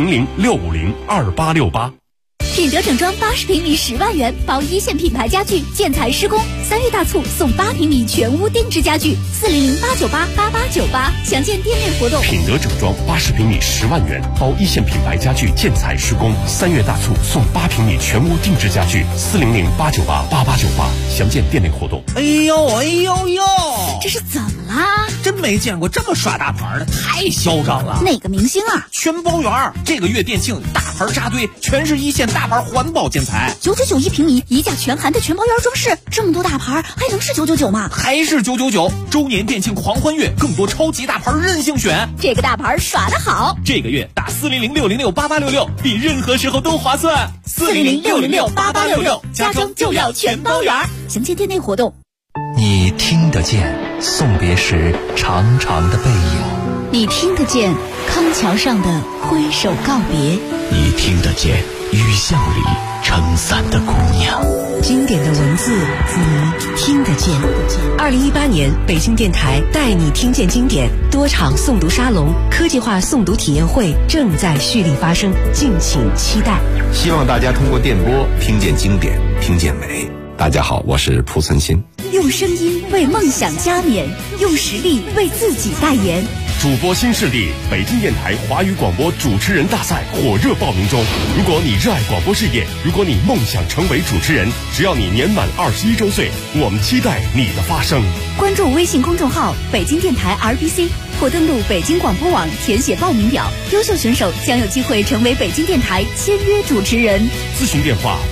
，400-650-2868。 品德整装80平米10万元，包一线品牌家具建材施工，3月大促送8平米全屋定制家具，400-898-8898，详见店内活动。 品德整装80平米10万元，包一线品牌家具建材施工，3月大促送8平米全屋定制家具，400-898-8898，详见店内活动。 哎呦哎呦呦， 这是怎么啦？ 真没见过这么耍大牌的，太嚣张了。 哪个明星啊？ 全包圆，这个月店庆大牌扎堆，全是一线大牌环保建材 ，999一平米，一价全含的全包圆装饰，这么多大牌还能是999吗？ 还是999。周年店庆狂欢月，更多超级大牌任性选， 这个大牌耍得好。 这个月打400-606-8866，比任何时候都划算。 400-606-8866，家装就要全包圆。详见店内活动。 你听得见送别时长长的背影， 你听得见康桥上的挥手告别， 你听得见雨巷里撑伞的姑娘。 经典的文字，你听得见。2018年北京电台带你听见经典多场诵读沙龙、科技化诵读体验会正在蓄力发生，敬请期待。 希望大家通过电波听见经典，听见美。大家好，我是蒲存昕。 用声音为梦想加冕，用实力为自己代言。 主播新势力，北京电台华语广播主持人大赛火热报名中。如果你热爱广播事业，如果你梦想成为主持人，只要你年满21周岁，我们期待你的发声。 关注微信公众号北京电台 RBC， 或登录北京广播网填写报名表，优秀选手将有机会成为北京电台签约主持人。 咨询电话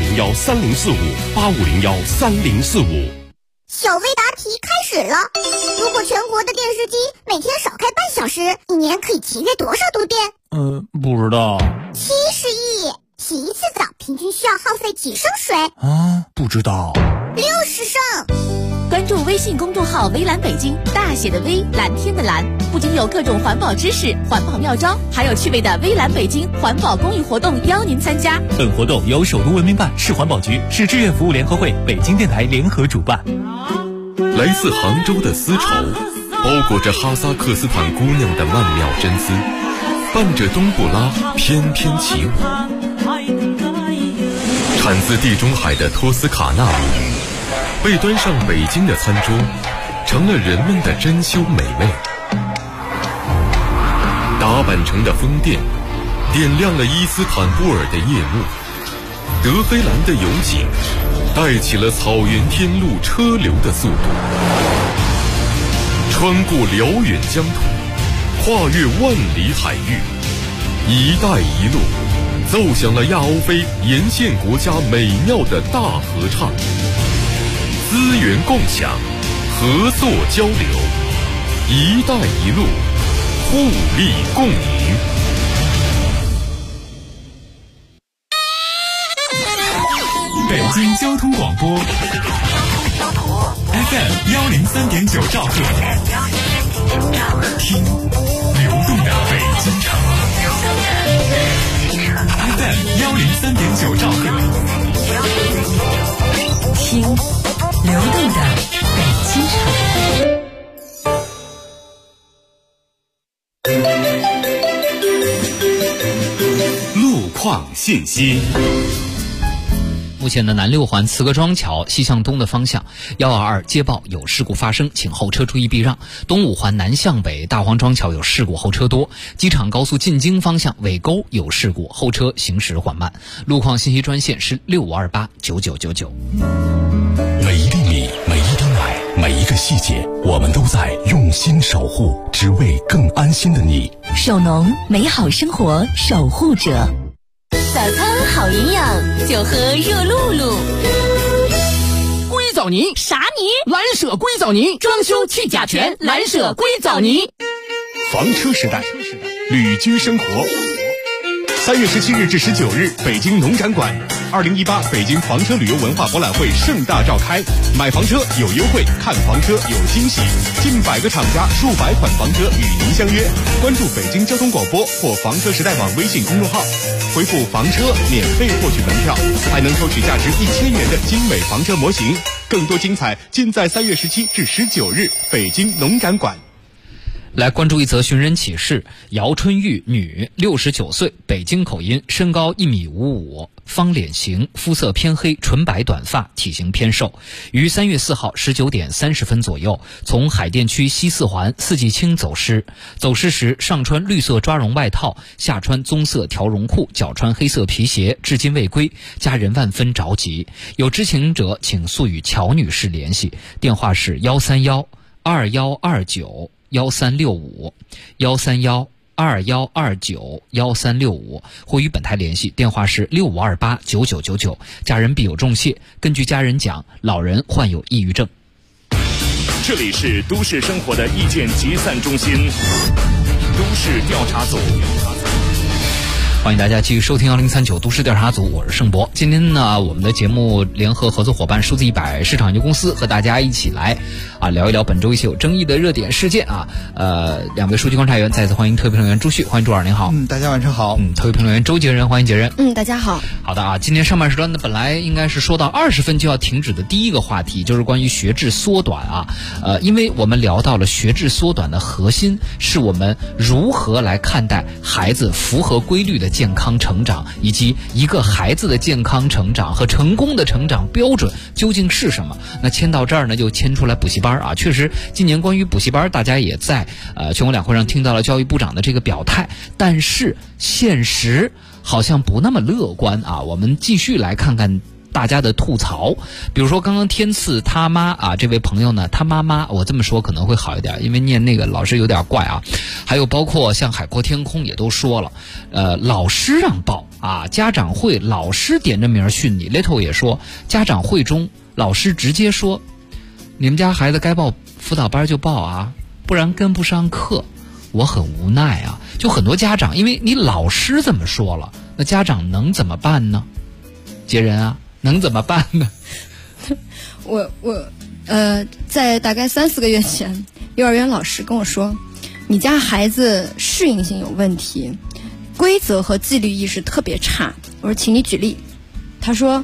85013045，85013045。 小微答题开始了。如果全国的电视机每天少开半小时，一年可以节约多少度电？ 不知道。 70亿。洗一次澡平均需要耗费几升水？ 不知道。 60升。 关注微信公众号微蓝北京，大写的微，蓝天的蓝，不仅有各种环保知识、环保妙招，还有趣味的微蓝北京环保公益活动邀您参加。 本活动由首都文明办、市环保局、市志愿服务联合会、北京电台联合主办。 来自杭州的丝绸，包裹着哈萨克斯坦姑娘的曼妙真丝，伴着冬不拉翩翩起舞。产自地中海的托斯卡纳米，被端上北京的餐桌，成了人们的珍馐美味。打扮成的风电，点亮了伊斯坦布尔的夜幕。德黑兰的油井，带起了草原天路车流的速度。穿过辽远疆土，跨越万里海域，一带一路奏响了亚欧非沿线国家美妙的大合唱。资源共享，合作交流，一带一路，互利共赢。 北京交通广播 FM103.9兆赫，听流动的北京城。FM103.9兆赫，听流动的北京城。 路况信息。 目前的南六环慈各庄桥西向东的方向122接报有事故发生，请后车注意避让。东五环南向北大黄庄桥有事故，后车多。机场高速进京方向尾沟有事故，后车行驶缓慢。路况信息专线是65289999。 每一粒米，每一滴奶，每一个细节，我们都在用心守护，只为更安心的你。 守农，美好生活守护者。早餐好营养，就喝热露露。 硅藻泥啥泥？蓝舍硅藻泥，装修去甲醛，蓝舍硅藻泥。 房车时代，旅居生活。3月17日至19日，北京农展馆，2018北京房车旅游文化博览会盛大召开。买房车有优惠，看房车有惊喜，近100个厂家，数百款房车与您相约。关注北京交通广播或房车时代网微信公众号，回复房车免费获取门票，还能抽取价值1000元的精美房车模型。更多精彩尽在3月17至19日北京农展馆。 来关注一则寻人启事，姚春玉，女，69岁，北京口音，身高1.55米，方脸型，肤色偏黑，纯白短发，体型偏瘦。于3月4号19点30分左右，从海淀区西四环四季青走失。走失时上穿绿色抓绒外套，下穿棕色条绒裤，脚穿黑色皮鞋，至今未归，家人万分着急。有知情者请速与乔女士联系，电话是131-2129-1365，131-2129-1365，或与本台联系，电话是65289999。家人必有重谢。根据家人讲，老人患有抑郁症。 这里是都市生活的意见集散中心，都市调查组。 欢迎大家继续收听1039都市调查组，我是盛博。今天呢，我们的节目联合合作伙伴数字100市场研究公司和大家一起来聊一聊本周一些有争议的热点事件啊。两位数据观察员再次欢迎特别评论员朱旭，欢迎朱老师，您好。 大家晚上好。 特别评论员周杰仁，欢迎杰仁。 大家好。 好的啊，今天上半时段呢，本来应该是说到20分就要停止的第一个话题，就是关于学制缩短啊。因为我们聊到了学制缩短的核心是我们如何来看待孩子符合规律的健康成长，以及一个孩子的健康成长和成功的成长标准究竟是什么。那牵到这儿呢，就牵出来补习班啊。确实今年关于补习班，大家也在全国两会上听到了教育部长的这个表态，但是现实好像不那么乐观啊。我们继续来看看大家的吐槽。比如说刚刚天赐他妈啊，这位朋友呢，他妈妈，我这么说可能会好一点，因为念那个老师有点怪啊。还有包括像海阔天空也都说了，老师让报啊，家长会老师点着名训你。Little 也说，家长会中老师直接说，你们家孩子该报辅导班就报啊，不然跟不上课。我很无奈啊，就很多家长，因为你老师这么说了，那家长能怎么办呢？杰仁啊，能怎么办呢？ 我在大概3-4个月前，幼儿园老师跟我说，你家孩子适应性有问题，规则和纪律意识特别差。我说请你举例。他说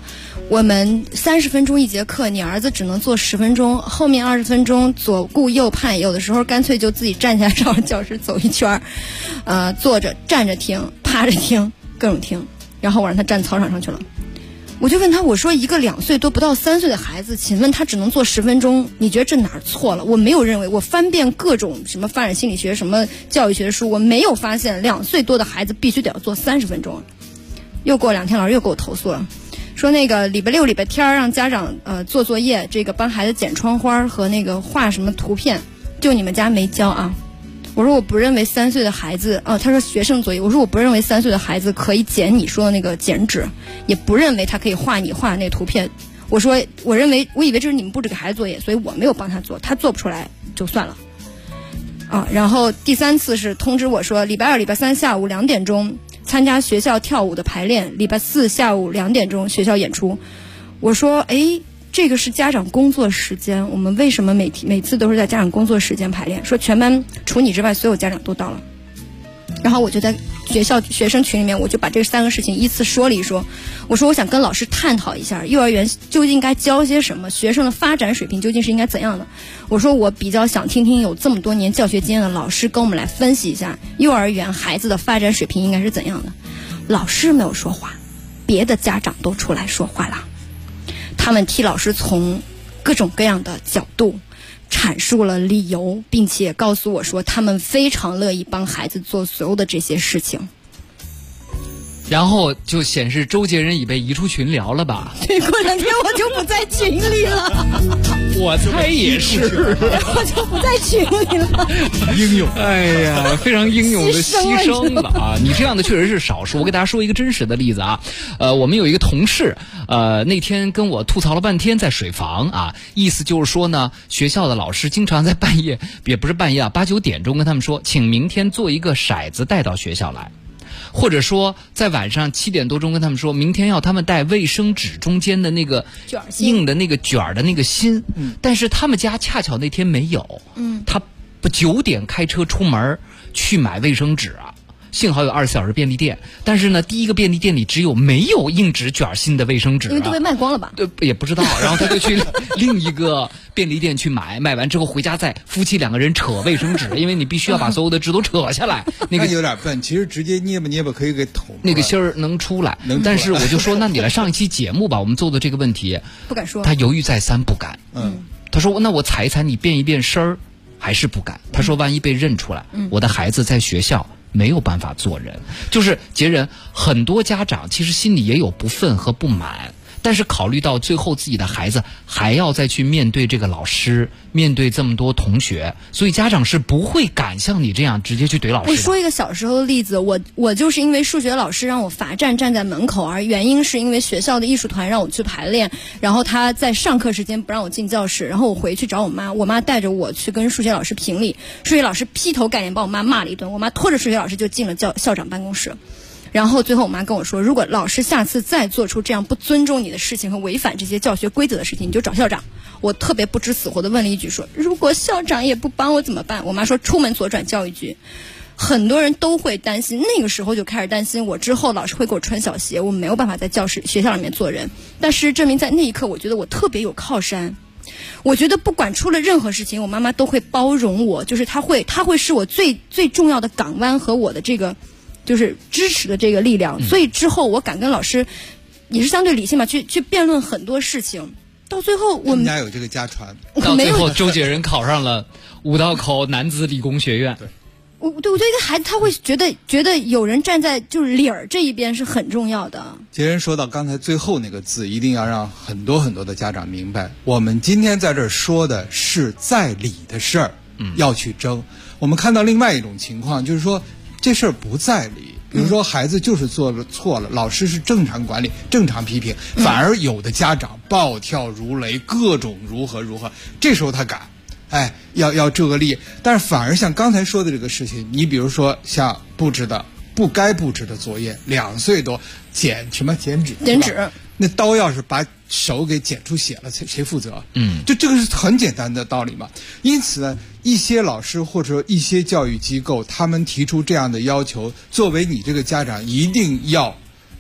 我们30分钟一节课，你儿子只能做10分钟，后面20分钟左顾右盼，有的时候干脆就自己站起来绕着教室走一圈，坐着、站着听、趴着听，各种听。然后我让他站操场上去了。我就问他，我说一个2岁多不到3岁的孩子，请问他只能做10分钟，你觉得这哪儿错了？我没有认为，我翻遍各种什么发展心理学、什么教育学的书，我没有发现2岁多的孩子必须得要做30分钟。又过2天，老师又给我投诉了，说那个礼拜6、礼拜天让家长做作业，这个帮孩子剪窗花和那个画什么图片，就你们家没教啊？我说我不认为3岁的孩子，他说学生作业，我说我不认为3岁的孩子可以剪你说的那个剪纸，也不认为他可以画你画的那个图片。我说我以为这是你们布置给孩子作业，所以我没有帮他做，他做不出来就算了。然后第3次是通知我说，礼拜2、礼拜3下午2点钟参加学校跳舞的排练，礼拜4下午2点钟学校演出。我说这个是家长工作时间，我们为什么每次都是在家长工作时间排练？说全班除你之外所有家长都到了。然后我就在学校学生群里面，我就把这3个事情依次说了一说。我说我想跟老师探讨一下，幼儿园究竟应该教些什么，学生的发展水平究竟是应该怎样的。我说我比较想听听有这么多年教学经验的老师跟我们来分析一下幼儿园孩子的发展水平应该是怎样的。老师没有说话，别的家长都出来说话了，他们替老师从各种各样的角度阐述了理由，并且告诉我说他们非常乐意帮孩子做所有的这些事情。 然后就显示周杰伦已被移出群聊了吧？ 对，过2天我就不在群里了。 我猜也是， 我就不在群里了。 英勇， 哎呀，非常英勇的牺牲了啊！你这样的确实是少数。我给大家说一个真实的例子啊，我们有一个同事，那天跟我吐槽了半天在水房啊，意思就是说呢，学校的老师经常在半夜，也不是半夜啊，8、9点钟跟他们说，请明天做一个骰子带到学校来。或者说在晚上7点多钟跟他们说，明天要他们带卫生纸中间的那个硬的那个卷儿的那个芯，但是他们家恰巧那天没有，他9点开车出门去买卫生纸啊。幸好有24小时便利店，但是呢，第一个便利店里没有硬纸卷芯的卫生纸， 因为都被卖光了吧？ 对，也不知道。然后他就去另一个便利店去买完之后回家再夫妻2个人扯卫生纸，因为你必须要把所有的纸都扯下来。那个有点笨，其实直接捏吧可以给捅。 那个芯儿能出来，但是我就说，那你来上一期节目吧，我们做的这个问题， 不敢说。 他犹豫再三，不敢。他说那我踩一踩，你变一变声儿，还是不敢。他说万一被认出来，我的孩子在学校没有办法做人。就是杰人，很多家长其实心里也有不忿和不满，但是考虑到最后自己的孩子还要再去面对这个老师，面对这么多同学，所以家长是不会敢像你这样直接去怼老师的。 我说一个小时候的例子，我就是因为数学老师让我罚站在门口，而原因是因为学校的艺术团让我去排练，然后他在上课时间不让我进教室，然后我回去找我妈，我妈带着我去跟数学老师评理，数学老师劈头盖脸把我妈骂了一顿，我妈拖着数学老师就进了校长办公室。然后最后我妈跟我说，如果老师下次再做出这样不尊重你的事情和违反这些教学规则的事情，你就找校长。我特别不知死活的问了一句说，如果校长也不帮我怎么办？我妈说出门左转教育局。很多人都会担心，那个时候就开始担心我之后老师会给我穿小鞋，我没有办法在学校里面做人。但是证明在那一刻，我觉得我特别有靠山。我觉得不管出了任何事情，我妈妈都会包容我，就是她会是我最重要的港湾和我的这个就是支持的这个力量。所以之后我敢跟老师也是相对理性嘛，去辩论很多事情。到最后我们家有这个家传， 到最后周杰伦考上了五道口男子理工学院。 我觉得一个孩子他会觉得有人站在就是理儿这一边是很重要的。 杰人说到刚才最后那个字，一定要让很多的家长明白，我们今天在这儿说的是在理的事儿，要去争。我们看到另外一种情况，就是说这事儿不在理，比如说孩子就是做了错了，老师是正常管理正常批评，反而有的家长暴跳如雷，各种如何，这时候他敢要这个力。但是反而像刚才说的这个事情，你比如说像不该布置的作业，2岁多剪纸，那刀要是把手给剪出血了，谁负责？就这个是很简单的道理嘛。因此呢，一些老师或者一些教育机构，他们提出这样的要求，作为你这个家长一定要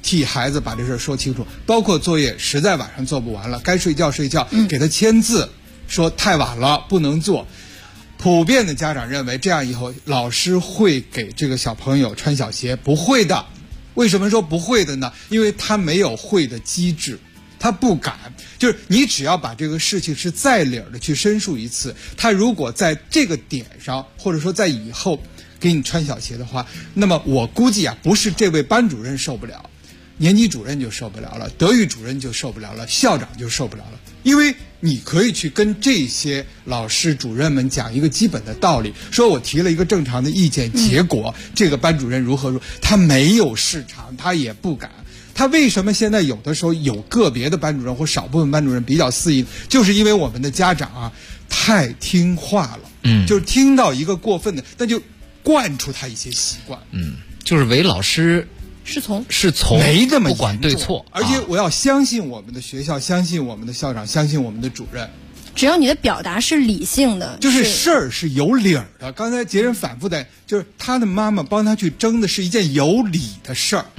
替孩子把这事说清楚，包括作业实在晚上做不完了，该睡觉睡觉，给他签字，说太晚了不能做。普遍的家长认为这样以后老师会给这个小朋友穿小鞋，不会的。为什么说不会的呢？因为他没有会的机制，他不敢。就是你只要把这个事情是在理儿的去申诉一次，他如果在这个点上，或者说在以后给你穿小鞋的话，那么我估计啊，不是这位班主任受不了，年级主任就受不了了，德育主任就受不了了，校长就受不了了。因为你可以去跟这些老师主任们讲一个基本的道理，说我提了一个正常的意见，结果这个班主任如何，他没有市场，他也不敢。他为什么现在有的时候有个别的班主任或少部分班主任比较肆意，就是因为我们的家长啊太听话了，就是听到一个过分的，那就惯出他一些习惯， 就是唯老师是从没那么不管对错， 而且我要相信我们的学校，相信我们的校长，相信我们的主任。 只要你的表达是理性的， 就是事儿是有理儿的。刚才杰人反复的，就是他的妈妈帮他去争的是一件有理的事儿。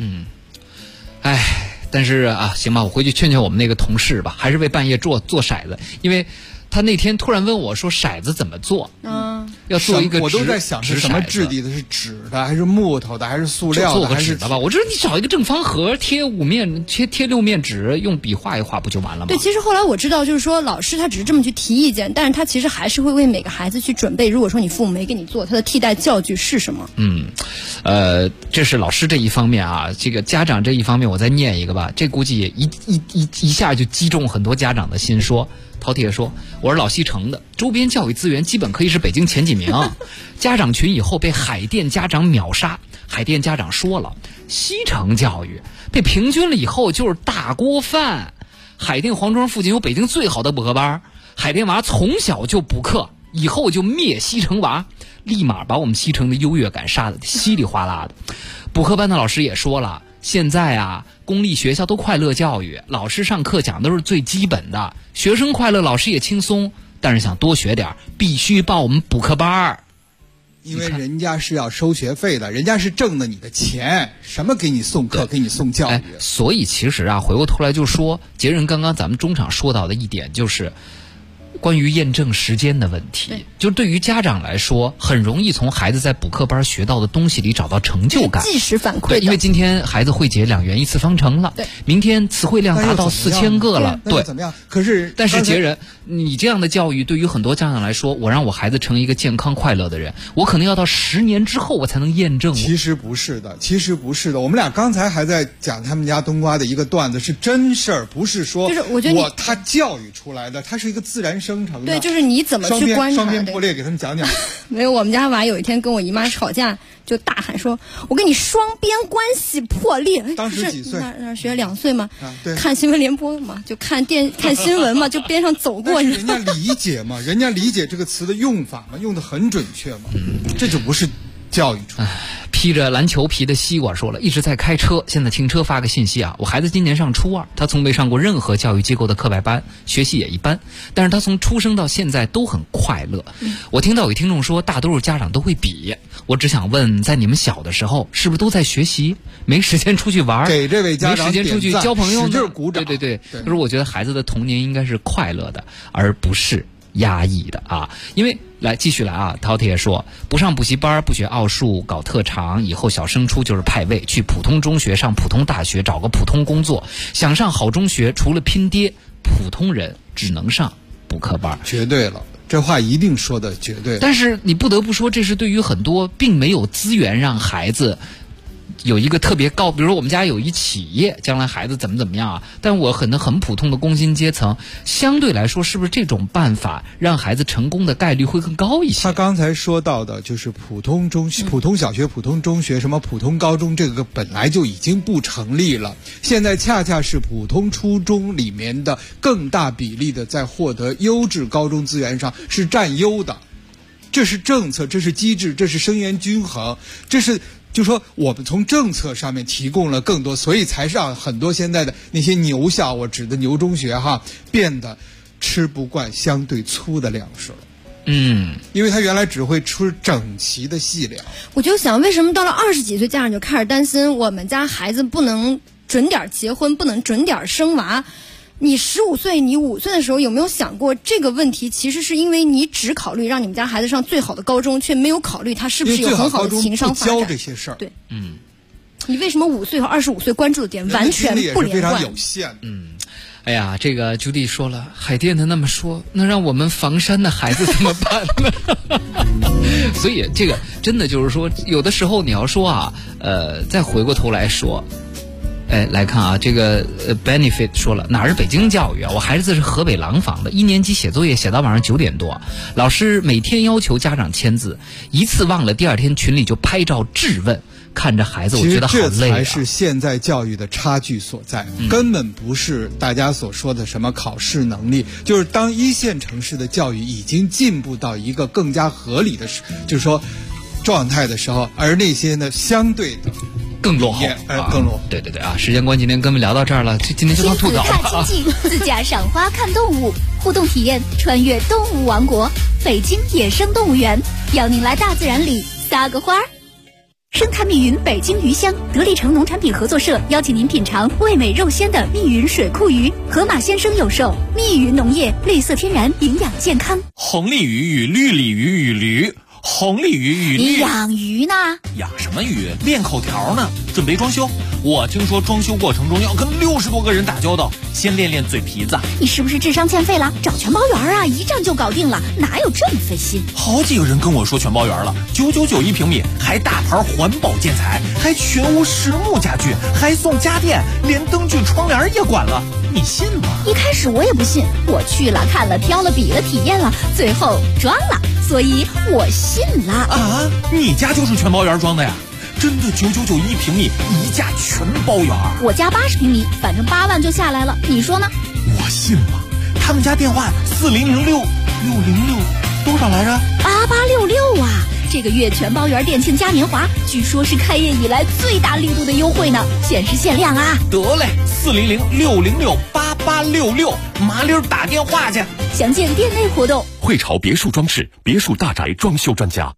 但是啊，行吧，我回去劝劝我们那个同事吧，还是为半夜做骰子，因为他那天突然问我说骰子怎么做？要做一个我都在想是什么质地的，是纸的还是木头的还是塑料的？ 做个纸的吧。我知道你找一个正方盒，贴5面，贴6面纸，用笔画一画不就完了吗？ 对，其实后来我知道，就是说老师他只是这么去提意见，但是他其实还是会为每个孩子去准备。如果说你父母没给你做，他的替代教具是什么？ 这是老师这一方面啊，这个家长这一方面，我再念一个吧。这估计也一下就击中很多家长的心。说饕餮说，我是老西城的，周边教育资源基本可以是北京前几名。家长群以后被海淀家长秒杀，海淀家长说了，西城教育被平均了以后就是大锅饭。海淀黄庄附近有北京最好的补课班，海淀娃从小就补课，以后就灭西城娃，立马把我们西城的优越感杀得稀里哗啦的。补课班的老师也说了，现在啊，公立学校都快乐教育，老师上课讲都是最基本的，学生快乐，老师也轻松。但是想多学点，必须报我们补课班， 因为人家是要收学费的，人家是挣的你的钱，什么给你送课，给你送教育。 所以其实啊，回过头来就说，杰人刚刚咱们中场说到的一点就是，关于验证时间的问题，就对于家长来说，很容易从孩子在补课班学到的东西里找到成就感， 即时反馈的。 因为今天孩子会解2元1次方程了，明天词汇量达到4000个了， 对，怎么样？可是， 但是杰人，你这样的教育对于很多家长来说，我让我孩子成一个健康快乐的人，我可能要到10年之后我才能验证。 其实不是的，我们俩刚才还在讲他们家冬瓜的一个段子，是真事儿，不是说就是我觉得他教育出来的，他是一个自然生成的。 对，就是你怎么去观察。 双边破裂，给他们讲讲。 没有，我们家娃有一天跟我姨妈吵架，就大喊说：“我跟你双边关系破裂。” 当时几岁？ 那学2岁嘛， 对， 看新闻联播嘛，就看新闻嘛，就边上走过。 人家理解嘛，人家理解这个词的用法嘛，用的很准确嘛，这就不是教育出来。 披着篮球皮的西瓜说了，一直在开车，现在停车发个信息啊，我孩子今年上初2，他从没上过任何教育机构的课外班，学习也一般，但是他从出生到现在都很快乐。我听到有听众说大多数家长都会比，我只想问，在你们小的时候是不是都在学习，没时间出去玩， 给这位家长没时间出去交朋友呢？ 使劲鼓掌。 对，就是我觉得孩子的童年应该是快乐的，而不是压抑的啊。因为继续来啊，饕餮说，不上补习班，不学奥数，搞特长，以后小升初就是派位，去普通中学，上普通大学，找个普通工作。想上好中学，除了拼爹，普通人只能上补课班。 绝对了，这话一定说的绝对。 但是你不得不说，这是对于很多并没有资源让孩子有一个特别高，比如说我们家有一企业，将来孩子怎么样啊？但我很普通的工薪阶层，相对来说，是不是这种办法让孩子成功的概率会更高一些？ 他刚才说到的就是普通小学、普通中学，什么普通高中，这个本来就已经不成立了。现在恰恰是普通初中里面的更大比例的在获得优质高中资源上是占优的，这是政策，这是机制，这是生源均衡，这是。就说我们从政策上面提供了更多，所以才让很多现在的那些牛校，我指的牛中学变得吃不惯相对粗的粮食了。因为他原来只会吃整齐的细粮。 我就想，为什么到了20几岁，家长就开始担心我们家孩子不能准点结婚，不能准点生娃。你15岁，你5岁的时候有没有想过这个问题？其实是因为你只考虑让你们家孩子上最好的高中，却没有考虑他是不是有很好的情商发展。 教这些事儿， 对，你为什么5岁和25岁关注的点完全不连贯？ 非常有限。 哎呀，这个朱棣说了，海淀的那么说，那让我们房山的孩子怎么办呢？所以这个真的就是说，有的时候你要说啊，再回过头来说。来看啊，这个benefit 说了，哪是北京教育啊？我孩子是河北廊坊的，1年级写作业写到晚上9点多，老师每天要求家长签字，一次忘了，第2天群里就拍照质问，看着孩子我觉得好累啊。 这才是现在教育的差距所在，根本不是大家所说的什么考试能力，就是当1线城市的教育已经进步到一个更加合理的，就是说状态的时候，而那些呢相对的。 更落后， 更落后。 对啊！时间关系，今天跟我们聊到这儿了，今天就当吐槽亲子看经济，自驾赏花看动物，互动体验穿越动物王国，北京野生动物园，邀您来大自然里撒个花儿。生态密云北京鱼乡得力城农产品合作社邀请您品尝味美肉鲜的密云水库鱼，河马先生有售，密云农业，绿色天然，营养健康。 红鲤鱼与绿鲤鱼与驴。红鲤鱼与你养鱼呢？ 养什么鱼？练口条呢。准备装修，我听说装修过程中要跟60多个人打交道，先练练嘴皮子。 你是不是智商欠费了？找全包园啊，一站就搞定了，哪有这么费心？ 好几个人跟我说全包园了，999一平米，还大牌环保建材，还全屋实木家具，还送家电，连灯具窗帘也管了，你信吗？ 一开始我也不信，我去了看了挑了比了体验了，最后装了，所以我信了。 啊，你家就是全包园装的呀？真的999一平米，一价全包园。 我家80平米，反正8万就下来了，你说呢？ 我信了。他们家电话4006多少来着 ？8866啊！这个月全包园店庆嘉年华，据说是开业以来最大力度的优惠呢，限时限量啊！ 得嘞，40068866，麻溜打电话去。 详见店内活动。 汇潮别墅装饰，别墅大宅装修专家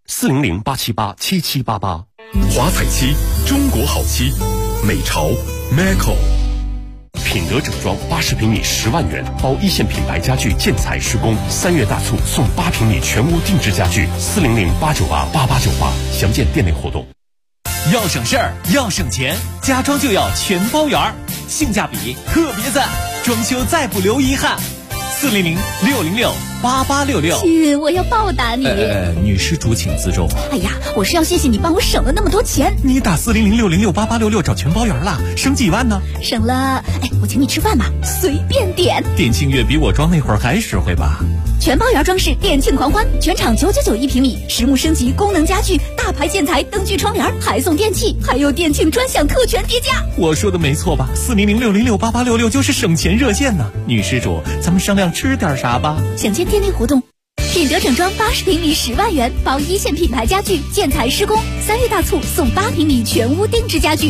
，400-878-7788。华彩漆，中国好漆，美潮 Meco。品德整装80平米10万元，包1线品牌家具建材施工，3月大促送8平米全屋定制家具，400-898-8898，详见店内活动。 要省事儿，要省钱，家装就要全包园，性价比特别赞，装修再不留遗憾。400-606-8866。 亲，我要报答你。 女施主请自重。 哎呀，我是要谢谢你帮我省了那么多钱。 你打400-606-8866找全包园了，省几万呢？ 省了，我请你吃饭吧，随便点。 店庆月比我装那会儿还实惠吧？ 全包园装饰店庆狂欢，全场999一平米，实木升级，功能家具，大牌建材，灯具窗帘，还送电器，还有店庆专享特权叠加。 我说的没错吧？400-606-8866就是省钱热线呢。女施主，咱们商量吃点啥吧？ 详见店内活动。品德整装80平米10万元，包1线品牌家具建材施工，3月大促送8平米全屋定制家具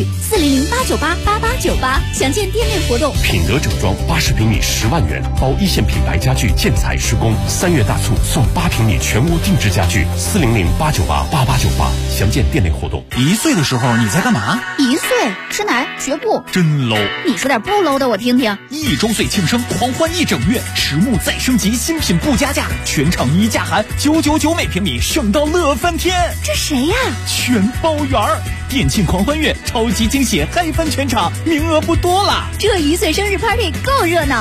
，400-898-8898，详见店内活动。 品德整装80平米10万元，包1线品牌家具建材施工，3月大促送8平米全屋定制家具，400-898-8898，详见店内活动。 1岁的时候你在干嘛 ？1岁吃奶学步， 真 low。 你说点不 low 的我听听。 1周岁庆生狂欢1整月，实木再升级，新品不加价，全场一价含999每平米，省到乐翻天。 这谁呀？ 全包园店庆狂欢月，超级惊喜，嗨翻全场，名额不多了。 这1岁生日 party 够热闹。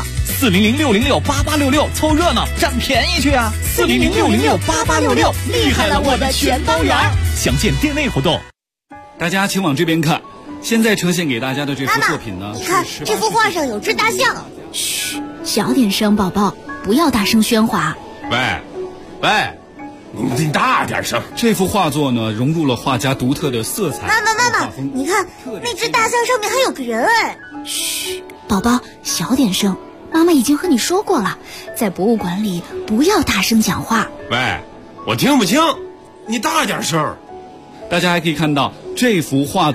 400-606-8866，凑热闹占便宜去啊！400-606-8866，厉害了我的全包园。详见店内活动。 大家请往这边看，现在呈现给大家的这幅作品呢， 你看这幅画上有只大象。 嘘，小点声，宝宝，不要大声喧哗。 喂，你大点声！ 这幅画作呢，融入了画家独特的色彩。 妈妈，你看那只大象上面还有个人哎！ 嘘，宝宝，小点声。妈妈已经和你说过了，在博物馆里不要大声讲话。 喂，我听不清，你大点声。 大家还可以看到这幅画